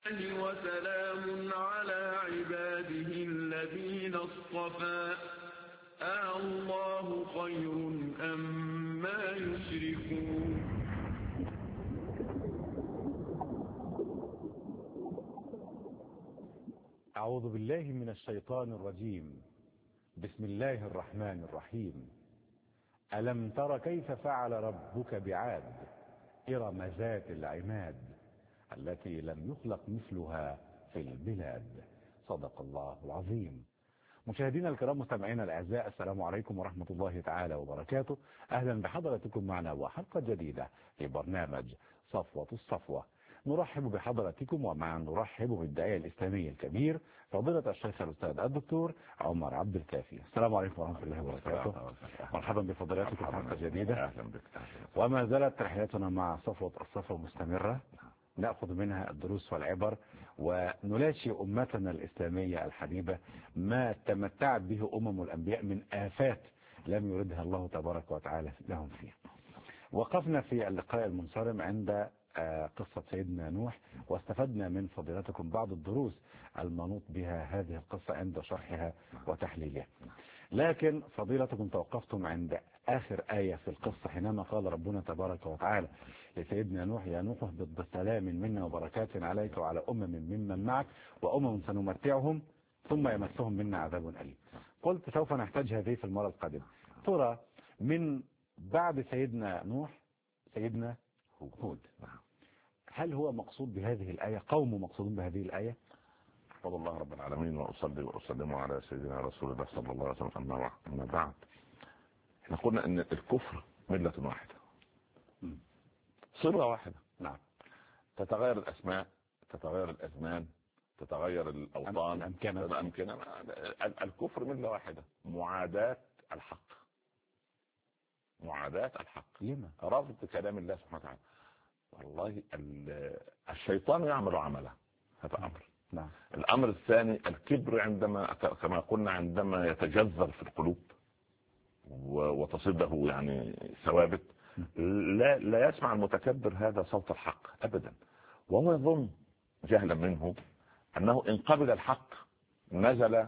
وسلام على عباده الذين اصطفى الله خير أما يشركون. أعوذ بالله من الشيطان الرجيم. بسم الله الرحمن الرحيم. ألم تر كيف فعل ربك بعاد إرم ذات العماد التي لم يخلق مثلها في البلاد. صدق الله العظيم. مشاهدينا الكرام، مستمعينا الأعزاء، السلام عليكم ورحمة الله تعالى وبركاته. أهلا بحضراتكم معنا وحلقة جديدة في برنامج صفوة الصفوة. نرحب بحضراتكم ومعا نرحب بالداعية الإسلامي الكبير فضيلة الشيخ الأستاذ الدكتور عمر عبد الكافي. السلام عليكم ورحمة الله وبركاته. مرحبا بفضيلتكم في حلقة جديدة. أهلا بك. وما زالت رحلتنا مع صفوة الصفوة مستمرة، نأخذ منها الدروس والعبر ونلاشي أمتنا الإسلامية الحبيبة ما تمتعت به الأنبياء من آفات لم يردها الله تبارك وتعالى لهم فيها. وقفنا في اللقاء المنصرم عند قصة سيدنا نوح، واستفدنا من فضيلتكم بعض الدروس المنوط بها هذه القصة عند شرحها وتحليلها. لكن فضيلتكم توقفتم عند آخر آية في القصة حينما قال ربنا تبارك وتعالى لسيدنا نوح: يا نوح اهبط بسلام منا وبركات عليك وعلى ممن معك سنمتعهم ثم يمسهم منا عذاب أليم. قلت سوف نحتاج هذه في المرة القادمة. ترى من بعد سيدنا نوح سيدنا هود، هل هو مقصود بهذه الآية؟ قوم مقصودون بهذه الآية؟ أحمد الله رب العالمين وأصلي وأسلم على سيدنا رسول الله صلى الله عليه وسلم. أما بعد، احنا قلنا ان الكفر ملة واحدة، صلة واحدة. نعم. تتغير الأسماء، تتغير الأزمان، تتغير الأوطان، الأمكنة. الكفر ملة واحدة. معاداة الحق، معاداة الحق. لما؟ رفض كلام الله سبحانه وتعالى. والله الشيطان يعمل عمله، هذا أمر. نعم. الأمر الثاني الكبر، عندما كما قلنا عندما يتجذر في القلوب وتصده يعني ثوابت، لا يسمع المتكبر هذا صوت الحق أبدا، وهو يظن جهلا منه أنه إن قبل الحق نزل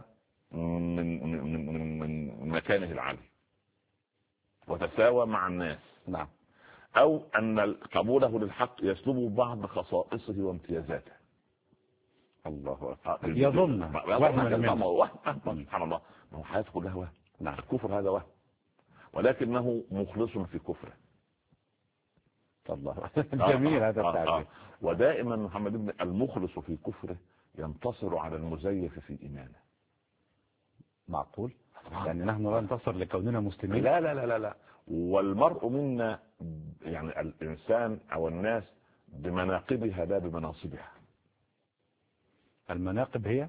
من مكانه العالي وتساوى مع الناس. نعم. أو أن قبوله للحق يسلب بعض خصائصه وامتيازاته. الله أكبر. يظن سبحان الله، ما هو حياته كلها وهم. نعم. الكفر هذا وهم، ولكنه مخلص في كفره. الله جميل هذا التعبير. ودائما محمد بن المخلص في كفره ينتصر على المزيف في إيمانه. معقول؟ يعني نحن لا ننتصر لكوننا مسلمين؟ لا لا لا لا. والمرء منا، يعني الإنسان أو الناس بمناقبها لا بمناصبها. المناقب هي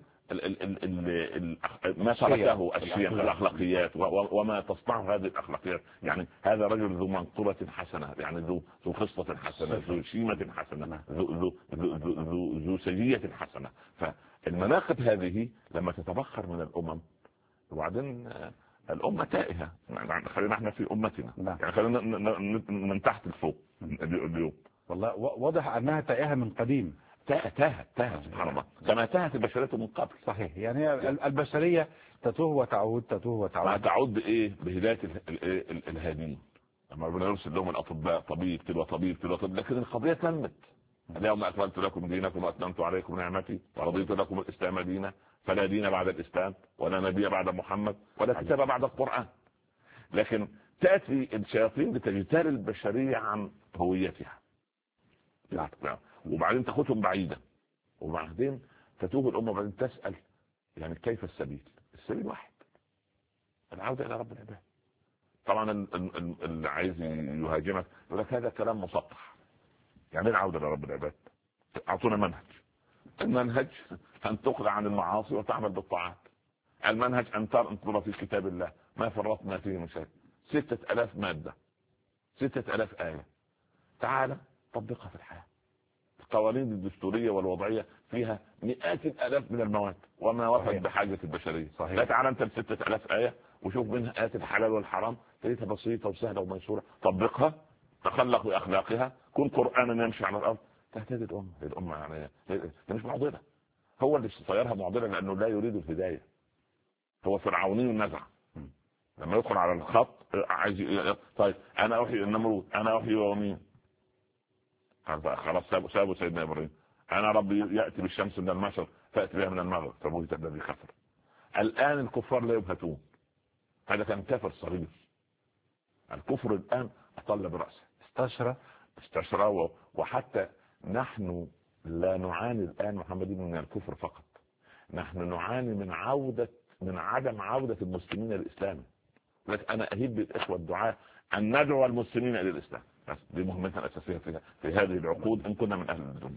ما تركه الشيم، الأخلاقيات وما تصنعه هذه الأخلاقيات. يعني هذا رجل ذو منقبة حسنة، يعني ذو خصلة حسنة، ذو شيمة حسنة، ذو سجية حسنة. فالمناقب هذه لما تتبخر من الأمم، وبعدين الأمة تائهة. خلينا احنا في أمتنا، يعني خلينا من تحت لفوق اليوم. والله واضح أنها تائهة من قديم. تاهت سبحان الله، كما تاهت البشرية من قبل. صحيح. يعني البشرية تتوه وتعود، تتوه وتعود. تعود بإيه؟ بهداية الهادين. لما ربنا يرسل لهم الأطباء، طبيب تلو طبيب تلو طبيب، لكن القضية تمت. اليوم أكملت لكم دينكم وأتممت عليكم نعمتي ورضيت لكم الإسلام دينا، فلا دين بعد الإسلام ولا نبي بعد محمد ولا كتاب بعد القرآن. لكن تأتي الشياطين لتجتال البشرية عن هويتها، وبعدين تاخذهم بعيدا، وبعدين تتوه الأمة، وبعدين تسأل يعني كيف السبيل؟ السبيل واحد، العودة إلى رب العباد. طبعا اللي عايز يهاجمك يقول لك هذا كلام مسطح. يعني العودة إلى رب العباد، أعطونا منهج. المنهج أن تقلع عن المعاصي وتعمل بالطاعات. المنهج أن تنظر في كتاب الله ما فرطنا فيه من شيء. 6000 مادة، 6000 آية، تعال طبقها في الحياة. القوانين الدستورية والوضعية فيها مئات الآلاف من المواد وما وفت بحاجة البشرية. صحيح. لا تعال انت 6000 آية وشوف منها آيات الحلال والحرام، تجدها بسيطة وسهلة وميسورة. طبقها، تخلق بأخلاقها، كن قرآنا يمشي على الأرض، تهتدي الأمة يعني مش معضلة. هو اللي صيرها معضلة لأنه لا يريد الهداية. هو فرعوني النزع لما يدخل على الخط عايز طيب أنا أحيي النمرود، أنا أحيي وأميت. خلاص سابوا سيدنا إبراهيم. أنا ربي يأتي بالشمس من المشرق فأتي بها من المغرب فبهت الذي كفر. الآن الكفار لا يبهتون. هذا كان كافر صغير. الكفر الآن أطل برأسه استشرى. وحتى نحن لا نعاني الآن محمد من الكفر فقط، نحن نعاني من عدم عودة المسلمين للإسلام. لكن أنا أهيب بالإخوة الدعاء أن ندعو المسلمين إلى الإسلام، بس دي مهمتنا الأساسية في هذه العقود إن كنا من أهل الدنيا.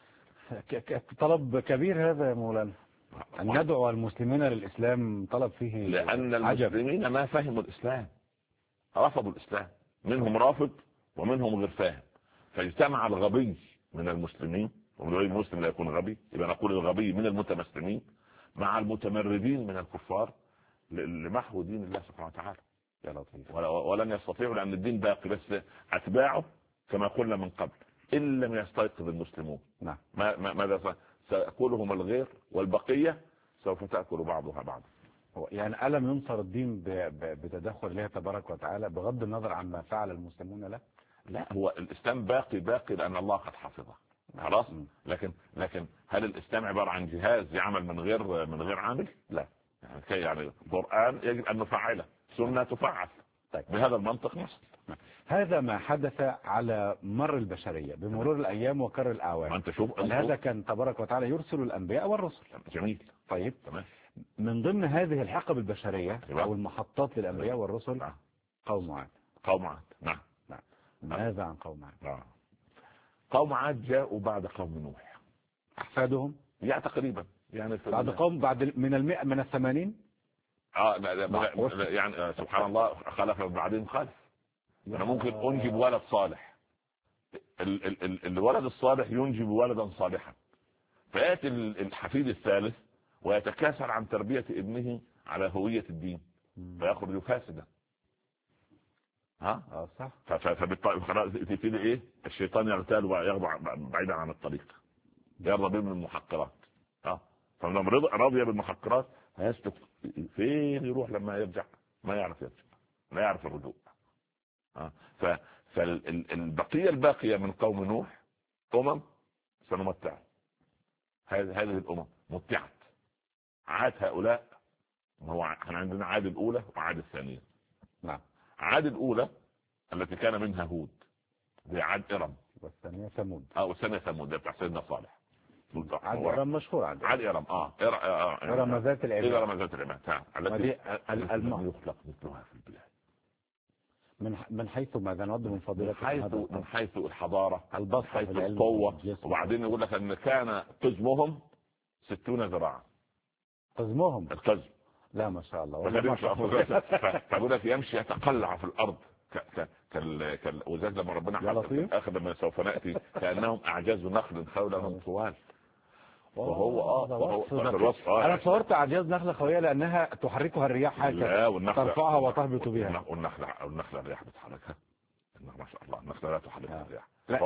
طلب كبير هذا يا مولانا، أن ندعو المسلمين للإسلام. طلب فيه لأن المسلمين ما فهموا الإسلام، رفضوا الإسلام، منهم رافض ومنهم غير فاهم. فاجتمع الغبي من المسلمين، والمسلم لا يكون غبي، يبقى نقول الغبي من المتمسلمين مع المتمردين من الكفار لمحو دين الله سبحانه وتعالى. يا لطيف. ولن يستطيعوا لأن الدين باقي، بس أتباعه كما قلنا من قبل إن لم يستيقظ المسلمون. نعم. ماذا سأكلهم الغير والبقية سوف تأكل بعضها بعضا. يعني ألم ينصر الدين بتدخل الله تبارك وتعالى بغض النظر عما فعل المسلمون له؟ لا، هو الإسلام باقي لأن الله قد حفظه خلاص. لكن هل الإسلام عبارة عن جهاز يعمل من غير عامل؟ لا. يعني القرآن يجب أن نفعله، سنة تفعل. طيب. بهذا المنطق نصل. هذا ما حدث على مر البشرية بمرور الأيام وكر الأعوام. أنت شوف هذا كان تبارك وتعالى يرسل الأنبياء والرسل. جميل. طيب. تمام. من ضمن هذه الحقب البشرية أو المحطات للأنبياء والرسل قوم عاد. نعم. ماذا عن قوم عاد؟ قوم عاد جاءوا بعد قوم نوح. أحفادهم يعني تقريبا يعني بعد من 80. لا يعني سبحان الله خلف بعدين خلف. أنا ممكن أنجب ولد صالح، الولد الصالح ينجب ولدا صالحا، فيأتي الحفيد الثالث ويتكاسل عن تربية ابنه على هوية الدين فيخرج فاسدا. صح. فبالطبع تبتدي ايه الشيطان يغتال ويغضب بعيدا عن الطريق، يرضى به من المحقرات. فلما رضي بالمحقرات هيسلك فين يروح لما يرجع؟ ما يعرف يرجع، ما يعرف الرجوع. فالبقية الباقية من قوم نوح سنمتع. هذه الأمم متعت. عاد هؤلاء، هو احنا عندنا عاد الأولى وعاد الثانية. نعم. عاد الأولى التي كان منها هود، دي عاد إرم، والثانية ثمود. والثانية ثمود ده بتاع سيدنا صالح. عاد إرم مشهور. عاد إرم إرم ذات العماد. إرم ذات العماد التي لم يخلق مثلها في البلاد. من حيث ماذا نود من فضيلة؟ من حيث الحضارة، البسط، حيث القوة. وبعدين يقول لك أن كان قزمهم 60 ذراعا. قزمهم؟ القزم. لا ما شاء الله. فأقول لك يمشي يتقلع في الأرض وذلك لما ربنا آخر لما سوف نأتي كأنهم أعجاز نخل خولهم طوال. وهو أنا صورت أعجاز نخلة خوية لأنها تحركها الرياح هكذا، ترفعها وتهبط بها. والنخلة الرياح بتحركها. ما شاء الله النخلة لا تحركها الرياح.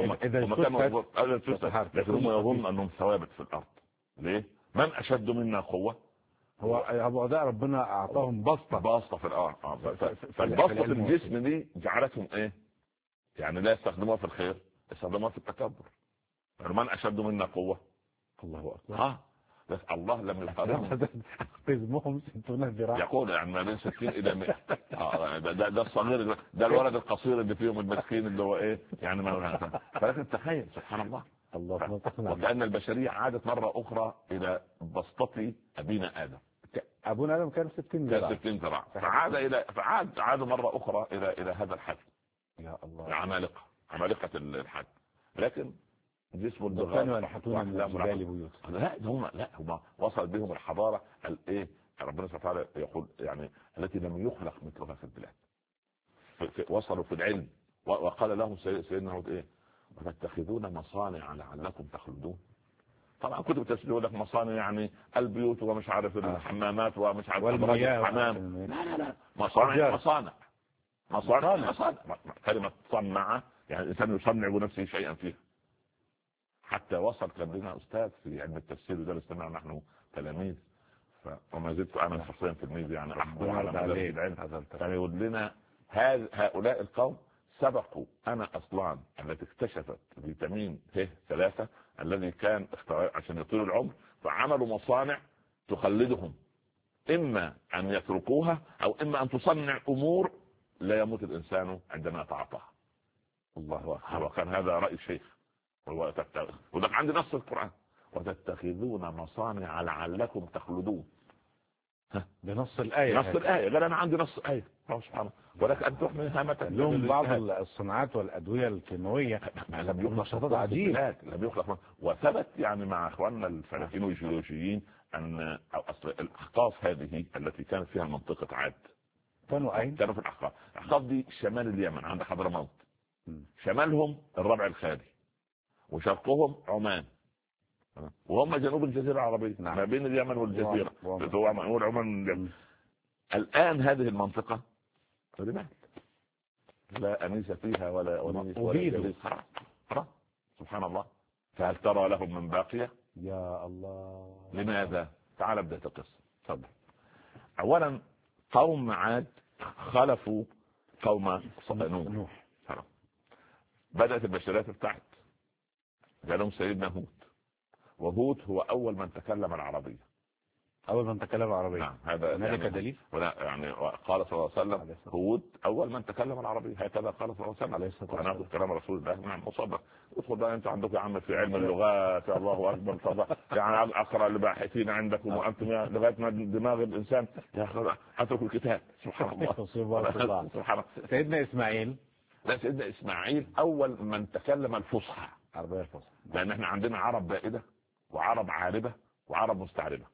لكن هم يظن أنهم ثوابت في الأرض. ليه؟ من أشد منا قوة؟ هو أبو عداء ربنا أعطاهم بسطة في الأرض. فالبسطة في الجسم دي جعلتهم إيه؟ يعني لا يستخدموها في الخير، يستخدموها في التكبر. من أشد منا قوة؟ الله أكبر. بس الله لم يقارنهم. قزمهم 60 ذراع. يقول يعني ما بين 60 إلى 100. ده الصغير، ده الولد القصير اللي فيهم المسكين اللي هو إيه يعني فلكن تخيل سبحان الله. وكأن البشرية عادت مرة أخرى إلى بسطة أبينا آدم. أبونا آدم كان 60 ذراع. فعاد مرة أخرى إلى هذا الحد. يا الله. عمالقة الحد. لكن جسم البغاء لا هم وصل بهم الحضارة الايه ربنا سبحانه وتعالى يقول يعني التي لم يخلق مثلها في البلاد. وصلوا في العلم وقال لهم سيدنا هود ايه وتتخذون مصانع لعلكم تخلدون. طبعا كتب التفسير يقول لك مصانع يعني البيوت ومش عارف الحمامات ومش عارف الحمام. لا مصانع كلمة صنع يعني الانسان يصنع بنفسه شيئا فيها. حتى وصل كان لنا أستاذ في علم التفسير ودرس لنا نحن تلاميذ، وما زلت أنا شخصيا تلميذ يعني أحضر على مدارس العلم، كان يقول لنا هؤلاء القوم سبقوا أنا أصلان التي اكتشفت فيتامين ه3 الذي كان عشان يطول العمر، فعملوا مصانع تخلدهم، إما أن يتركوها أو إما أن تصنع أمور لا يموت الإنسان عندما يتعاطاها. الله أكبر. وكان هذا رأي الشيخ. ولك عندي نص القرآن وتتخذون مصانع لعلكم تخلدون. بنص الآية. نص الآية. قال أنا عندي نص آية. سبحان الله. ولك أن تحمل هامة لهم بعض الصناعات والأدوية الكيماوية لم يخلق نشاطات عجيبة. لم يخلق. وثبت يعني مع أخواننا الفلاحين والجيولوجيين أن أصل الأحقاف هذه التي كانت فيها منطقة عاد كانوا أين؟ كانوا في الأحقاف. الأحقاف دي شمال اليمن عند حضرموت، شمالهم الربع الخالي، وشرقهم عمان، وهم جنوب الجزيرة العربية. نعم. ما بين اليمن والجزيرة هو عمان. الآن هذه المنطقة رمال لا أنيس فيها ولا أنيس ولا جليس. سبحان الله. فهل ترى لهم من باقية؟ يا الله. لماذا؟ تعال ابدأ القصة. تفضل. أولا قوم عاد خلفوا قوم نوح. بدأت البشرية تبتعد، جالهم سيدنا هود، وهود هو أول من تكلم العربية. أول من تكلم العربية. نعم. هذا هنالك يعني دليل؟ يعني قال صلى الله عليه وسلم هود أول من تكلم العربية، هكذا قال صلى الله عليه وسلم. وأنا أخذ كلام رسول الله. نعم مصدق. ادخل بقى أنت عندك يا عم في علم اللغات. الله أكبر. طبعا يعني أقرأ الباحثين عندكم وأنتم لغاية ما دماغ الإنسان أتركوا الكتاب. سبحان الله. سبحان الله. سيدنا إسماعيل. لا، سيدنا إسماعيل أول من تكلم الفصحى. عربية الفصحى. لأن احنا عندنا عرب بائدة وعرب عاربة وعرب مستعربة.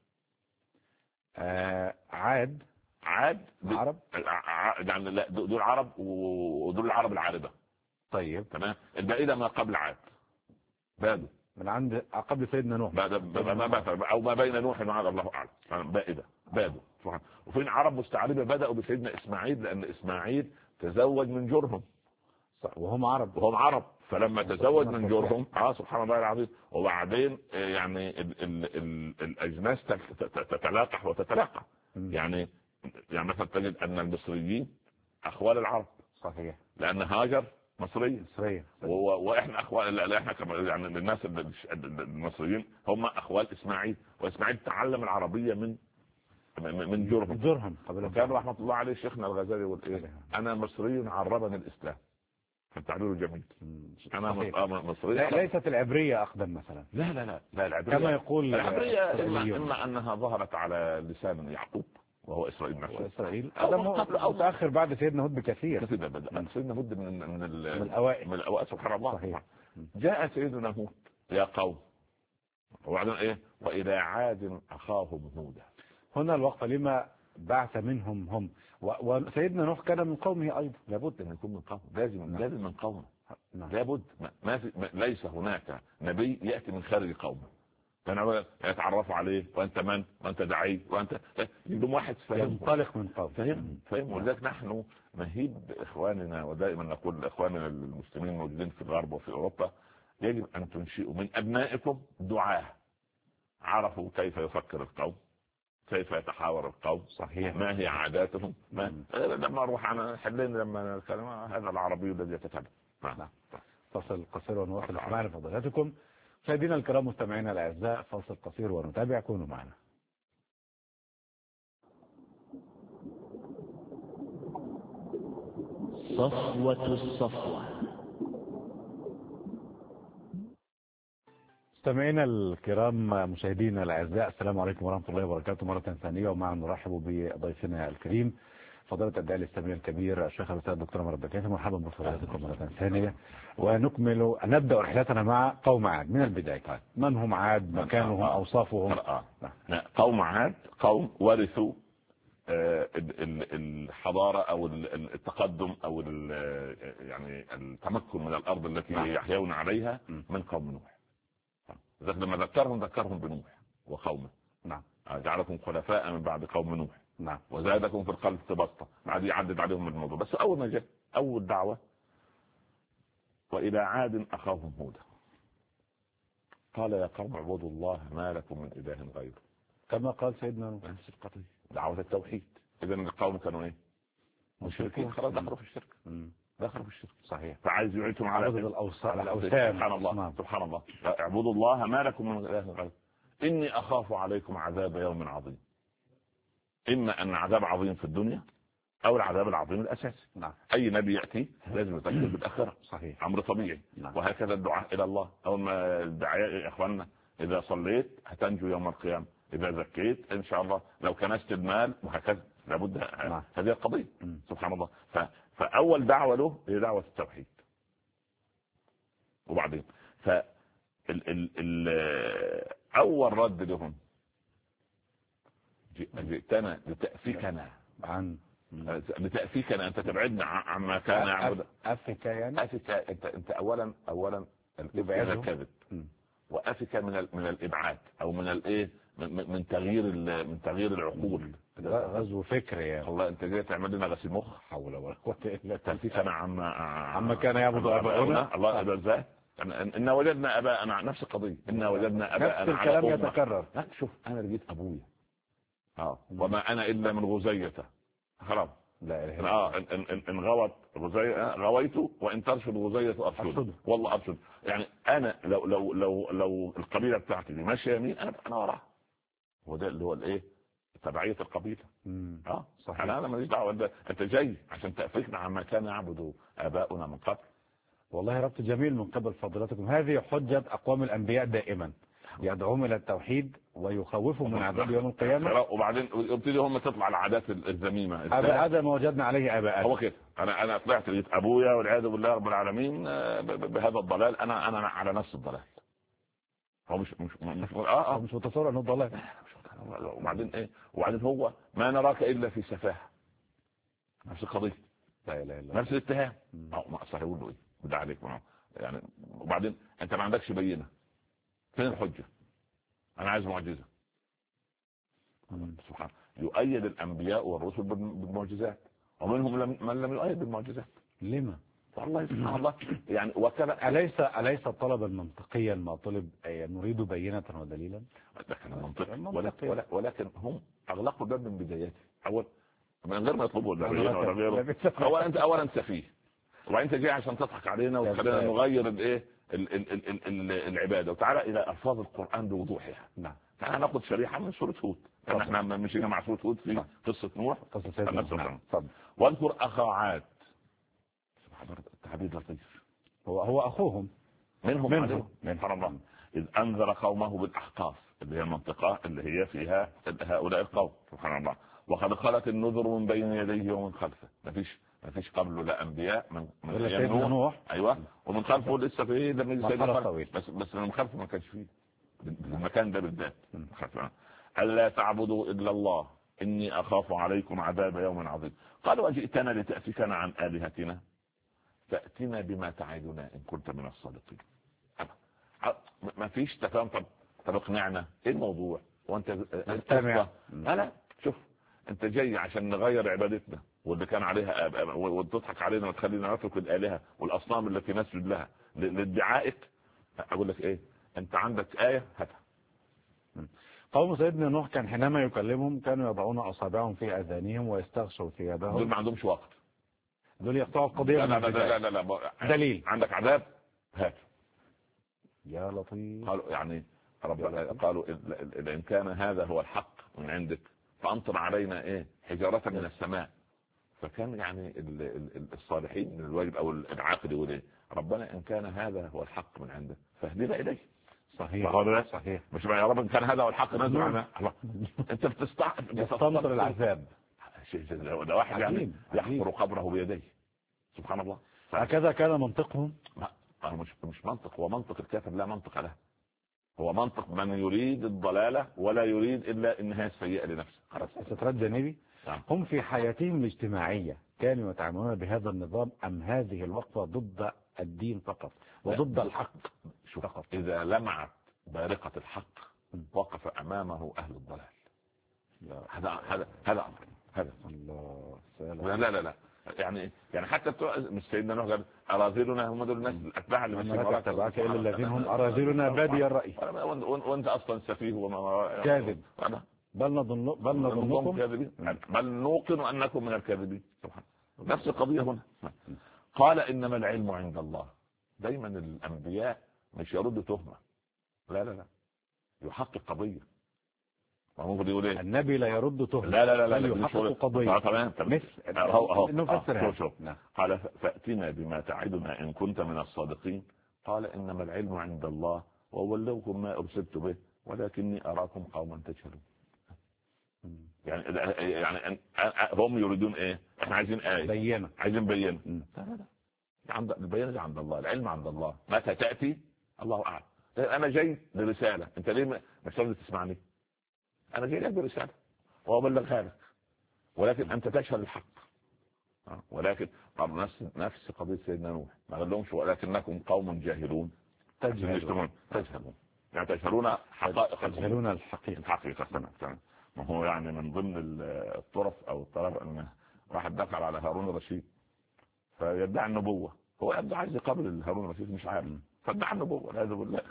عاد عرب يعني لا، دول عرب ودول العرب العاربة. طيب تمام. البائدة ما قبل عاد، بادوا من عند قبل سيدنا نوح، او ما بين نوح وعاد، الله اعلم. بائدة بادوا. وفين عرب مستعربة بدأوا بسيدنا اسماعيل، لان اسماعيل تزوج من جرهم وهم عرب. فلما تزوج من جرهم سبحان الله العظيم. وبعدين يعني الاجناس تتلاقح وتتلاقى. يعني مثلا تجد ان المصريين اخوال العرب. صحيح. لان هاجر مصرية. واحنا اخوال، احنا يعني الناس المصريين هم اخوال اسماعيل، واسماعيل تعلم العربية من جرهم. كان رحمة الله عليه شيخنا الغزالي يقول ايه؟ انا مصري عربني الاسلام. فالتعبير جميل. انا مصري. ليست العبرية اقدم مثلا. لا العبرية كما يقول العبرية اما انها ظهرت على لسان يعقوب وهو اسرائيل نفسه. اسرائيل او متاخر بعد سيدنا هود بكثير. سيدنا هود من الاوائل. سبحان الله. صحيح. جاء سيدنا هود يا قوم، وبعدين ايه؟ والى عاد اخاهم هودا. هنا الوقت لما بعث منهم هم، وسيدنا نوح كان من قومه ايضا. لابد ان يكون من قومه. لازم من قومه. لابد. ليس هناك نبي ياتي من خارج قومه. كانوا يتعرفوا عليه وانت من وانت دعي وانت يدوم واحد ينطلق من قوم. فهم. ولذلك نحن نهيب اخواننا، ودائما نقول لاخواننا المسلمين الموجودين في الغرب وفي اوروبا، يجب ان تنشئوا من ابنائكم دعاة عرفوا كيف يفكر القوم، كيف يتحاور القوم. صحيح. ما هي عاداتهم. لما اروح انا حلين لما نتكلم هذا العربي الذي يتكلم. فصل قصير ونواصل معنا فضيلتكم. مشاهدينا الكرام مستمعينا الاعزاء، فاصل قصير ونتابع، كونوا معنا. صفوة الصفوة. مستمعينا الكرام مشاهدينا الاعزاء، السلام عليكم ورحمه الله وبركاته مرة ثانية، ومعنا نرحب بضيفنا الكريم فضيلة الداعية الإسلامي الكبير الشيخ الأستاذ الدكتور عمر البكاتي. مرحبا بفضيلتكم مرة ثانية. نبدأ رحلتنا مع قوم عاد من البداية. من هم عاد؟ مكانهم؟ أوصافهم؟ قوم عاد قوم ورثوا الحضارة او التقدم او يعني التمكن من الارض التي يحيون عليها من قوم نوح. لما ذكرهم بنوح وقومه. نعم. جعلكم خلفاء من بعد قوم نوح. نعم. وزادكم في الخلق بسطة. بعد يعدد عليهم الموضوع. بس اول ما جاء اول دعوة والى عاد اخاهم هودا. قال يا قوم اعبدوا الله ما لكم من اله غيره، كما قال سيدنا نوح. نفس القضيه، دعوه التوحيد. اذا القوم كانوا ايه؟ مشركين، خلاص دخلوا في الشرك، دخلوا في الشرك. صحيح. فعايز يعيدهم على الأوثان. سبحان الله، سبحان الله. اعبدوا الله ما لكم من اله غيره اني اخاف عليكم عذاب يوم عظيم. اما ان عذاب عظيم في الدنيا او العذاب العظيم الاساسي. نعم. اي نبي ياتي لازم يذكر بالاخره. صحيح. امر طبيعي. نعم. وهكذا الدعاء الى الله. اول ما الدعاء يا اخواننا، اذا صليت هتنجو يوم القيامه، اذا زكيت ان شاء الله، لو كنست المال، وهكذا لابد. نعم. هذه القضيه. سبحان الله. فاول دعوه له هي دعوه التوحيد. وبعدين اول رد لهم جئتنا لتأفكنا لتأفكنا، انت تبعدنا عما كان يعبد. أفك يعني انت اولا الكذب، وأفك من الابعاد، او من الايه، من تغيير العقول. غزو فكري يعني. الله، انت جاي تعمل لنا غسيل مخ. حول ولا قوة الا بالله. تأفكنا عما كان يعبد اباؤنا. الله، يبقى ازاي؟ إن وجدنا اباءنا، نفس القضيه، إن وجدنا اباءنا. نفس الكلام يتكرر. شوف، انا لقيت ابويا وما انا الا من غزية. خلاص. لا اله الا الله. ان غوت غزية غويت، وان ترشد غزية ارشد. والله ارشد. يعني انا لو القبيله بتاعتي دي ماشيه يمين، انا وراها. وده اللي هو الايه، تبعيه القبيله. صحيح. انا ماليش دعوه، انت جاي عشان تأفكنا عما كان يعبد اباؤنا من قبل. والله ربط جميل من قبل فضيلتكم. هذه حجة أقوام الأنبياء دائما، يدعوهم إلى التوحيد ويخوفهم من عذاب يوم القيامة. وبعدين يبتدي هم تطلع العادات الذميمة. هذا ما وجدنا عليه آباءنا. هو كده. أنا طلعت لقيت أبويا والعياذ بالله رب العالمين بهذا الضلال. أنا على نفس الضلال. هو مش متصور أنه ضلال. وبعدين إيه؟ وبعدين هو ما نراك إلا في سفاهة. نفس القضية. لا إله إلا الله. نفس الاتهام. ما أصلا يقول له إيه؟ بدأ عليك يعني. وبعدين أنت ما عندكش بينة. فين الحجة؟ أنا عايز معجزة. سبحان الله. يؤيد الأنبياء والرسل بالمعجزات، ومنهم من لم يؤيد بالمعجزات. لما؟ والله سبحان الله. يعني وكذا. أليس طلبا منطقيا ما طلب نريد بينة ودليلا؟ ده كان منطقي. ولكن هم أغلقوا الباب من بدايته. أول من غير ما يطلبوا البينة ولا غيره. أولا أنت سفيه، وبعدين انت جاي عشان تضحك علينا وتخلينا نغير الايه العباده. وتعالى الى الفاظ القران بوضوحها. نعم. تعالى ناخذ شريحه من سوره هود. احنا مشينا مع سوره هود في قصه نوح. واذكر اخا عاد. سبحان الله، تعبير لطيف. هو اخوهم منهم سبحان الله. اذ انذر قومه بالاحقاف، اللي هي المنطقه اللي هي فيها هؤلاء القوم. سبحان الله. وقد خلت النذر من بين يديه ومن خلفه. مفيش قبله لا انبياء من سيدنا نوح. ايوه. ومن خلفه لسه في ايه، لما سيدنا بس من خلفه ما كانش فيه المكان ده بالذات. الا تعبدوا الا الله اني اخاف عليكم عذاب يوم عظيم. قالوا اجئتنا لتأفكنا عن الهتنا فأتنا بما تعدنا ان كنت من الصادقين. ما فيش تفاهم. طب اقنعنا، ايه الموضوع؟ وانت استمع. لا شوف، انت جاي عشان نغير عبادتنا واللي كان عليها وتضحك علينا وتخلينا نترك الآلهة والأصنام التي نسجد لها لادعائك. أقول لك إيه، أنت عندك آية هاتها. قوم سيدنا نوح كان حينما يكلمهم كانوا يضعون أصابعهم في أذانهم ويستغشوا ثيابهم. دول ما عندهمش وقت، دول يقطعوا القضية. لا. دليل. عندك عذاب هات. يا لطيف. قالوا يعني قالوا إن كان هذا هو الحق من عندك فأمطر علينا إيه حجارة من السماء. فكان يعني الصالحين من الواجب او العاقل يقول ايه، ربنا ان كان هذا هو الحق من عندك فاهدنا اليه. صحيح. مش يا رب ان كان هذا هو الحق نزل معنا. انت بتستمطر العذاب. ده واحد يعني يحفر قبره بيديه. سبحان الله. هكذا كان منطقهم. مش منطق، هو منطق الكافر لا منطق له. هو منطق من يريد الضلاله ولا يريد الا النهايه السيئه لنفسه. خلاص سترد جانبي. هم في حياتهم الاجتماعية كانوا يتعاملون بهذا النظام أم هذه الوقفة ضد الدين فقط وضد الحق فقط؟ إذا لمعت بارقة الحق وقف أمامه أهل الضلال. هذا أمر. هذا الله. لا يعني حتى مش سيدنا نوح قال اراذلنا هم دول الناس الاتباع اللي ماشيين وراك تبعك الا الذين هم اراذلنا بادي الراي وانت اصلا سفيه كاذب بل نظنكم كاذبين بل نوقن انكم من الكاذبين. سبحان الله. نفس القضيه هنا. قال انما العلم عند الله. دايما الانبياء مش يرد تهمه، لا لا لا، يحقق قضيه. ممكن يقول ايه؟ النبي لا يرد تهمه، لا يحقق قضيه. تمام اهو شوف. قال فاتنا بما تعدنا ان كنت من الصادقين. قال انما العلم عند الله وبلغكم ما ارسلت به ولكني اراكم قوما تجهلون. يعني هم يريدون ايه؟ احنا عايزين ايه؟ بينه، عايزين بينه. عند البينه عند الله، العلم عند الله، متى تاتي الله اعلم. انا جاي لرساله، انت ليه مش راضي تسمعني؟ انا جاي لك برساله وابلغها لك، ولكن انت تشهد الحق. ولكن نفس قضيه سيدنا نوح، ما قال لهمش ولكنكم قوم جاهلون تجهلون يعني تجهلون حقائق، تجهلون الحقيقه. ما هو يعني من ضمن الطرف او الطرف ان واحد دخل على هارون الرشيد فيدعي النبوه، هو يبدو عايز يقابل هارون الرشيد مش عارف، فادعى النبوه والعياذ بالله.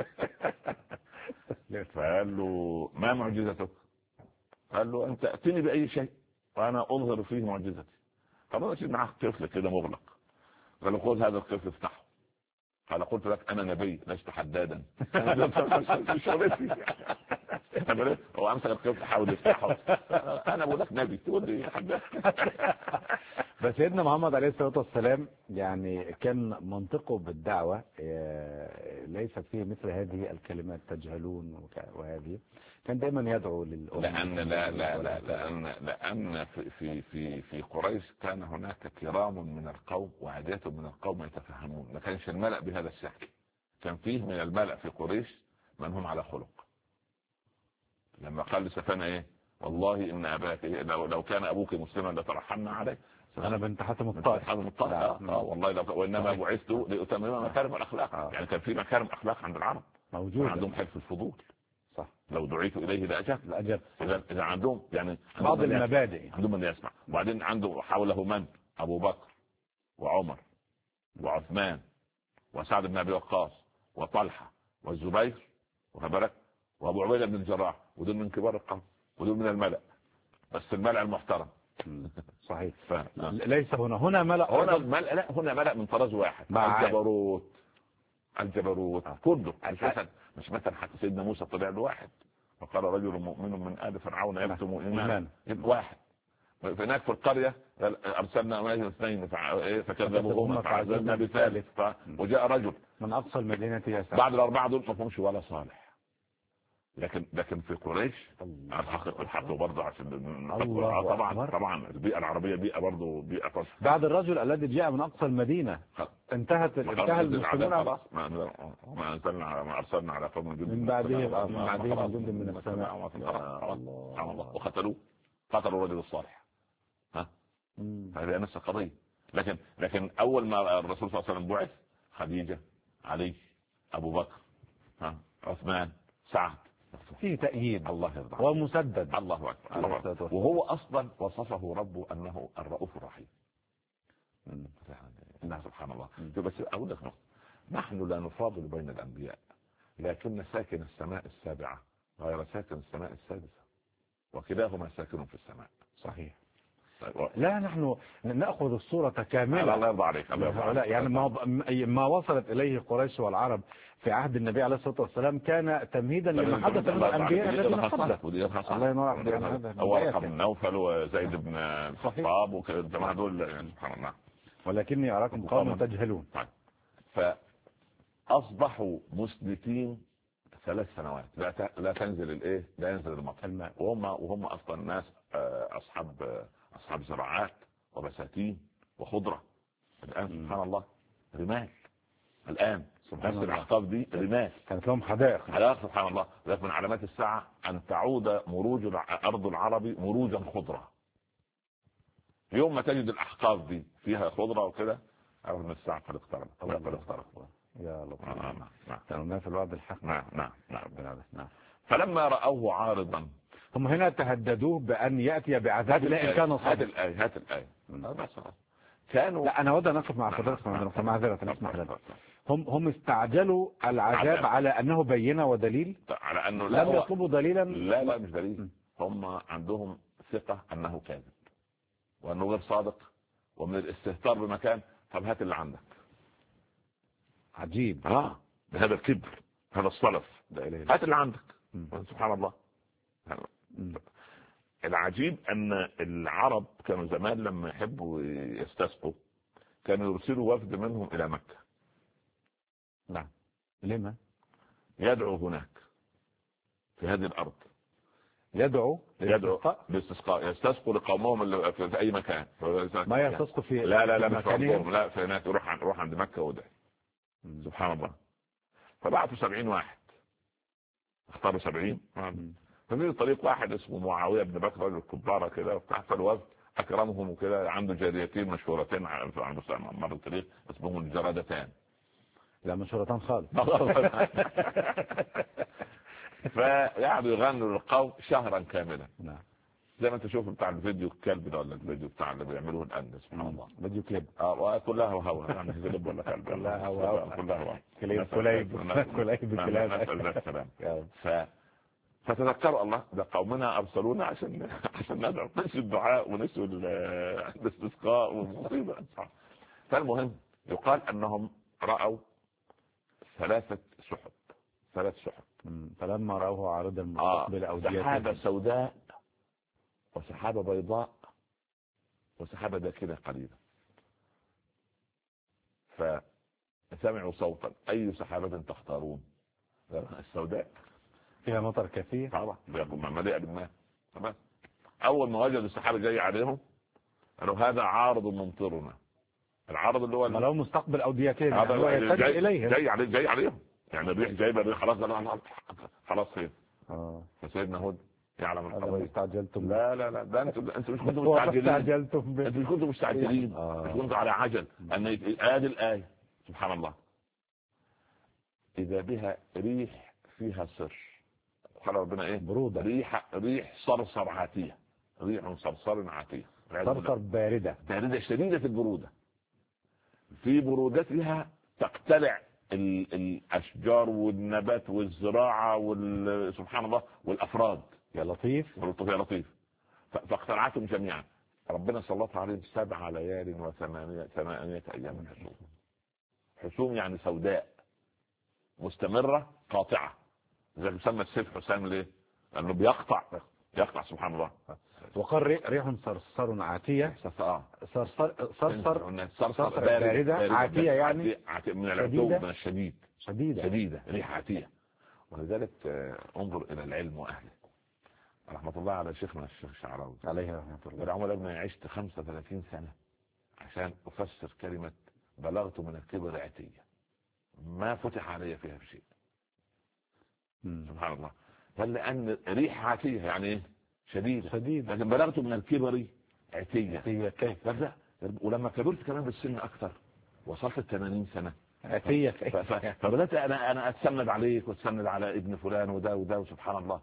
فقال له ما معجزتك؟ قال له انت اتني باي شيء وانا اظهر فيه معجزتي. طبعا الرشيد معاه قفل كده مغلق، قال له خذ هذا القفل افتحه. قال قلت لك انا نبي لست حدادا. هو امسك القفل حاول يفتحه، انا بقول لك نبي تقول لي حداد. بس سيدنا محمد عليه الصلاه والسلام يعني كان منطقه بالدعوه ليست فيه مثل هذه الكلمات تجهلون وهذه، كان دايما يدعو للأمة. لأن في قريش كان هناك كرام من القوم وعادات من القوم يتفهمون، ما كانش الملأ بهذا الشكل. كان فيه من الملأ في قريش من هم على خلق. لما قال لسفينة ايه؟ والله ان اباك لو كان ابوك مسلما لترحمنا عليه. انا بنت حاتم الطائي. والله وانما بعثت لاتمم مكارم الاخلاق. يعني كان في مكارم اخلاق عند العرب موجود، عندهم حلف الفضول. صح، لو دعيت اليه لاجبت. اذا عندهم يعني بعض المبادئ، عندهم من يسمع. وبعدين عنده حوله من؟ ابو بكر وعمر وعثمان وسعد بن ابي وقاص وطلحه والزبير وخبرك وابو عبيده بن الجراح، ودول من كبار القوم ودول من الملأ، بس الملأ المحترم. صحيح. ليس هنا ملأ، هنا ملأ من طراز واحد. الجبروت كله الحسد. مش مثلا حتى سيدنا موسى طلع له واحد وقال رجل مؤمن من آل فرعون يكتم إيمانه، واحد. هناك في القرية أرسلنا معه اثنين فكذبوهما فعزلنا بثالث، وجاء رجل من أقصى المدينة يسعى. بعد الأربعة دول ما فهمش ولا صالح. لكن في قريش الحق برضه عشان طبعا البيئة العربية بيئة برضه بيئة. بعد الرجل الذي جاء من أقصى المدينة انتهى المسلمون ما أرسلنا على قوم من بعده جند من السماء وقتلوا الرجل الصالح. هذه نفس القضية. لكن أول ما الرسول صلى الله عليه وسلم بعث خديجة، علي، أبو بكر، عثمان، سعد، فيه تأييد الله يرضى ومسدد. الله أكبر. وهو أصلا وصفه ربه أنه الرؤوف الرحيم. سبحان الله. بس أقول لك نقطة، نحن لا نفاضل بين الأنبياء، لكن ساكن السماء السابعة غير ساكن السماء السادسة، وكلاهما ساكن في السماء. صحيح. لا نحن نأخذ الصورة كاملة. الله يرضى عليك. يعني ما وصلت إليه قريش والعرب في عهد النبي عليه الصلاة والسلام كان تمهيدا لما حدث من الأنبياء الذين قبله. الله ينور عليك. ورقة بن نوفل وزيد بن الخطاب وكذا دول سبحان الله. ولكني أراكم قوم تجهلون. فأصبحوا مسلكين 3 سنوات لا تنزل لا ينزل المطر، وهم أصلا ناس أصحاب زراعات وبساتين وخضرة. الآن سبحان الله رمال، الآن نفس الأحقاب دي رمال، كانت لهم حدائق سبحان الله. لكن من علامات الساعة أن تعود مروج أرض العرب مروجا خضرة. يوم ما تجد الأحقاب دي فيها خضرة وكده أعرف أن الساعة قد اقتربت. يا الله. نعم. في الوعد الحق. نعم. فلما رأوه عارضا، هم هنا تهددوه بأن يأتي بعذاب إن كان صادق. هات الآية كانوا لا أنا أود أن أقف مع حضرتك معذرة اسمح لنا. هم استعجلوا العذاب على أنه بينة ودليل، على أنه لم يطلبوا دليلا. لا مش دليل. هم عندهم ثقة أنه كاذب وأنه غير صادق، ومن الاستهتار بمكان. طب هات اللي عندك. عجيب. هذا الكبر، هذا الصلف. هات اللي عندك. سبحان الله. العجيب أن العرب كانوا زمان لما يحبوا يستسقوا كانوا يرسلوا وفد منهم إلى مكة. نعم. لما؟ يدعو هناك في هذه الأرض، يدعو بالاستسقاء، يستسقوا لقومهم اللي في أي مكان. ما يستسقوا في لا مش في لا في هناك، يروح عند مكة ودعي. سبحان الله. فبعثوا 70 واحد، اختاروا 70. فمن الطريق واحد اسمه معاوية بن بكر، رجل كبارة كده تحت الوفد، أكرمهم وكده، عنده جاريتين مشهورتين عنده مر الطريق اسمهم الجرادتان. لا مشهورتان خالص. فقعدوا يغنوا للقوم شهرا كاملا. نعم. زي ما انت شوف بتاع الفيديو الكلب ده، ولا الفيديو بتاع اللي بيعملوه الان. سبحان الله. فيديو كليب. كلها هو يعني كلب ولا كلب. كلها هو كليب فتذكروا الله، ده قومنا ارسلونا عشان ندعو، نسوا الدعاء ونسوا الاستسقاء والمصيبه. فالمهم يقال انهم راوا ثلاث سحب. فلما رأوه عارضا مستقبل أوديته، سحابة سوداء وسحابة بيضاء وسحابة داكنة قليلة. فسمعوا صوتا: أي سحابة تختارون؟ السوداء فيها مطر كثير طبعا، مليئة بالماء. تمام. أول ما وجدوا السحابة جاي عليهم قالوا: هذا عارض ممطرنا. العارض اللي هو لو مستقبل أوديتين، هو يتجه إليهم، جاي عليهم يعني الريح جايبه الريح، خلاص خير. فسيدنا هود يعلم القضيه. استعجلتم. لا ده انتوا مش كنتم مستعجلين. انتوا مش كنتم مستعجلين، مش كنتوا على عجل. ان ادي الايه. سبحان الله. اذا بها ريح فيها سر. قال ربنا ايه؟ بروده. ريح صرصر عاتيه. ريح صرصر عاتيه. صرصر بارده شديده البروده. في برودتها تقتلع الاشجار والنبات والزراعه سبحان الله والافراد. يا لطيف يا لطيف. فاقتلعتهم جميعا. ربنا سلط عليهم 7 ليال و8 ايام حسوم يعني سوداء مستمره قاطعه، زي مسمى السيف حسام. ليه؟ لانه بيقطع سبحان الله. وقال ريح صرصر عاتيه. صرصر بارده عاتيه، يعني من العتو، من الشديد، شديده ريح عاتيه. ولذلك انظر الى العلم واهله. رحمه الله على شيخنا الشيخ الشعراوي عليه رحمه الله. العمل ابني عشت 35 سنه عشان افسر كلمه بلغت من الكبر عتيه، ما فتح علي فيها بشيء. سبحان الله. بل لان ريح عاتيه يعني ايه؟ شديد. لكن بلغت من الكبر عتيه. كيف؟ لا. ولما كبرت كمان بالسن اكثر، وصلت 80 سنه عتيه. فبدات انا اتسند عليك واتسند على ابن فلان وده وسبحان الله.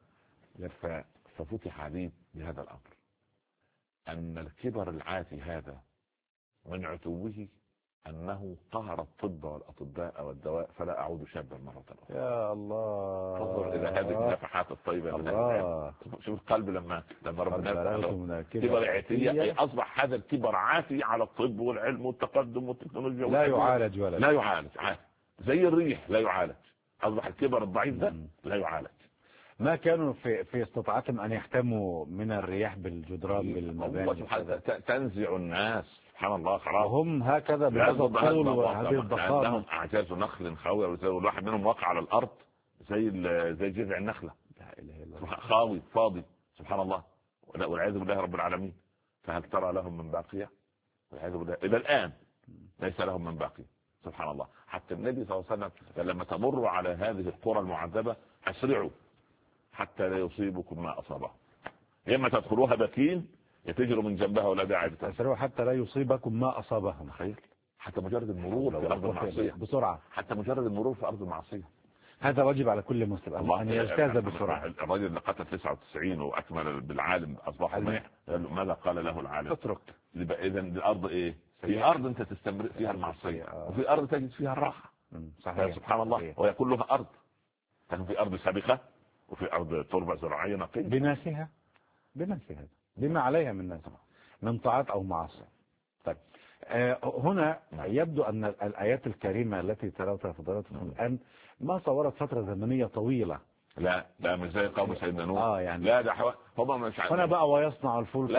ففتح علي بهذا الامر ان الكبر العاتي هذا من عتوه انه قهر الطب والاطباء والدواء، فلا اعود شابا مره اخرى. يا الله. انظر الى هذه النفحات الطيبه. الله. شوف القلب لما ربنا كبر عاتي، اي اصبح هذا الكبر عاتي على الطب والعلم والتقدم والتكنولوجيا. لا يعالج ولا لا يعالج. زي الريح لا يعالج. اصبح الكبر الضعيف ده لا يعالج. ما كانوا في استطاعتهم ان يحتموا من الرياح بالجدران بالمباني. تنزع الناس. سبحان الله. خلاص. وهم هكذا بهذا الطول وهذه الضخامه. عندهم اعجاز نخل خاوي، والواحد منهم واقع على الارض زي جذع النخله. لا اله الا الله. خاوي فاضي. سبحان الله. والعياذ بالله رب العالمين. فهل ترى لهم من باقيه؟ والعياذ بالله الى الان ليس لهم من باقيه. سبحان الله. حتى النبي صلى الله عليه وسلم لما تمروا على هذه القرى المعذبه اسرعوا حتى لا يصيبكم ما أصابه. إما تدخلوها باكين يتجروا من جنبها ولا داعي. أسرعوا حتى لا يصيبكم ما أصابهم. خير. حتى مجرد المرور في أرض المعصية بسرعة. حتى مجرد المرور في أرض المعصية. هذا واجب على كل مسلم أن يجتاز بسرعة. الرجل اللي قتل 99 وأكمل بالعالم أصبح ماذا قال له العالم؟ اترك. إذا الأرض إيه؟ في أرض أنت تستمر فيها المعصية، وفي أرض تجد فيها الراحة. صحيح. سبحان الله. وهي كلها أرض، كان في أرض سابقة وفي أرض تربة زراعية نقية بناسها بما عليها من ناس من طاعات أو معاصي. طيب هنا يبدو أن الآيات الكريمة التي تلاوتها فضيلتكم الآن ما صورت فترة زمنية طويلة. لا مش زي قوم سيدنا نوح. يعني لا ده هم مش هنا بقى ويصنع الفلك.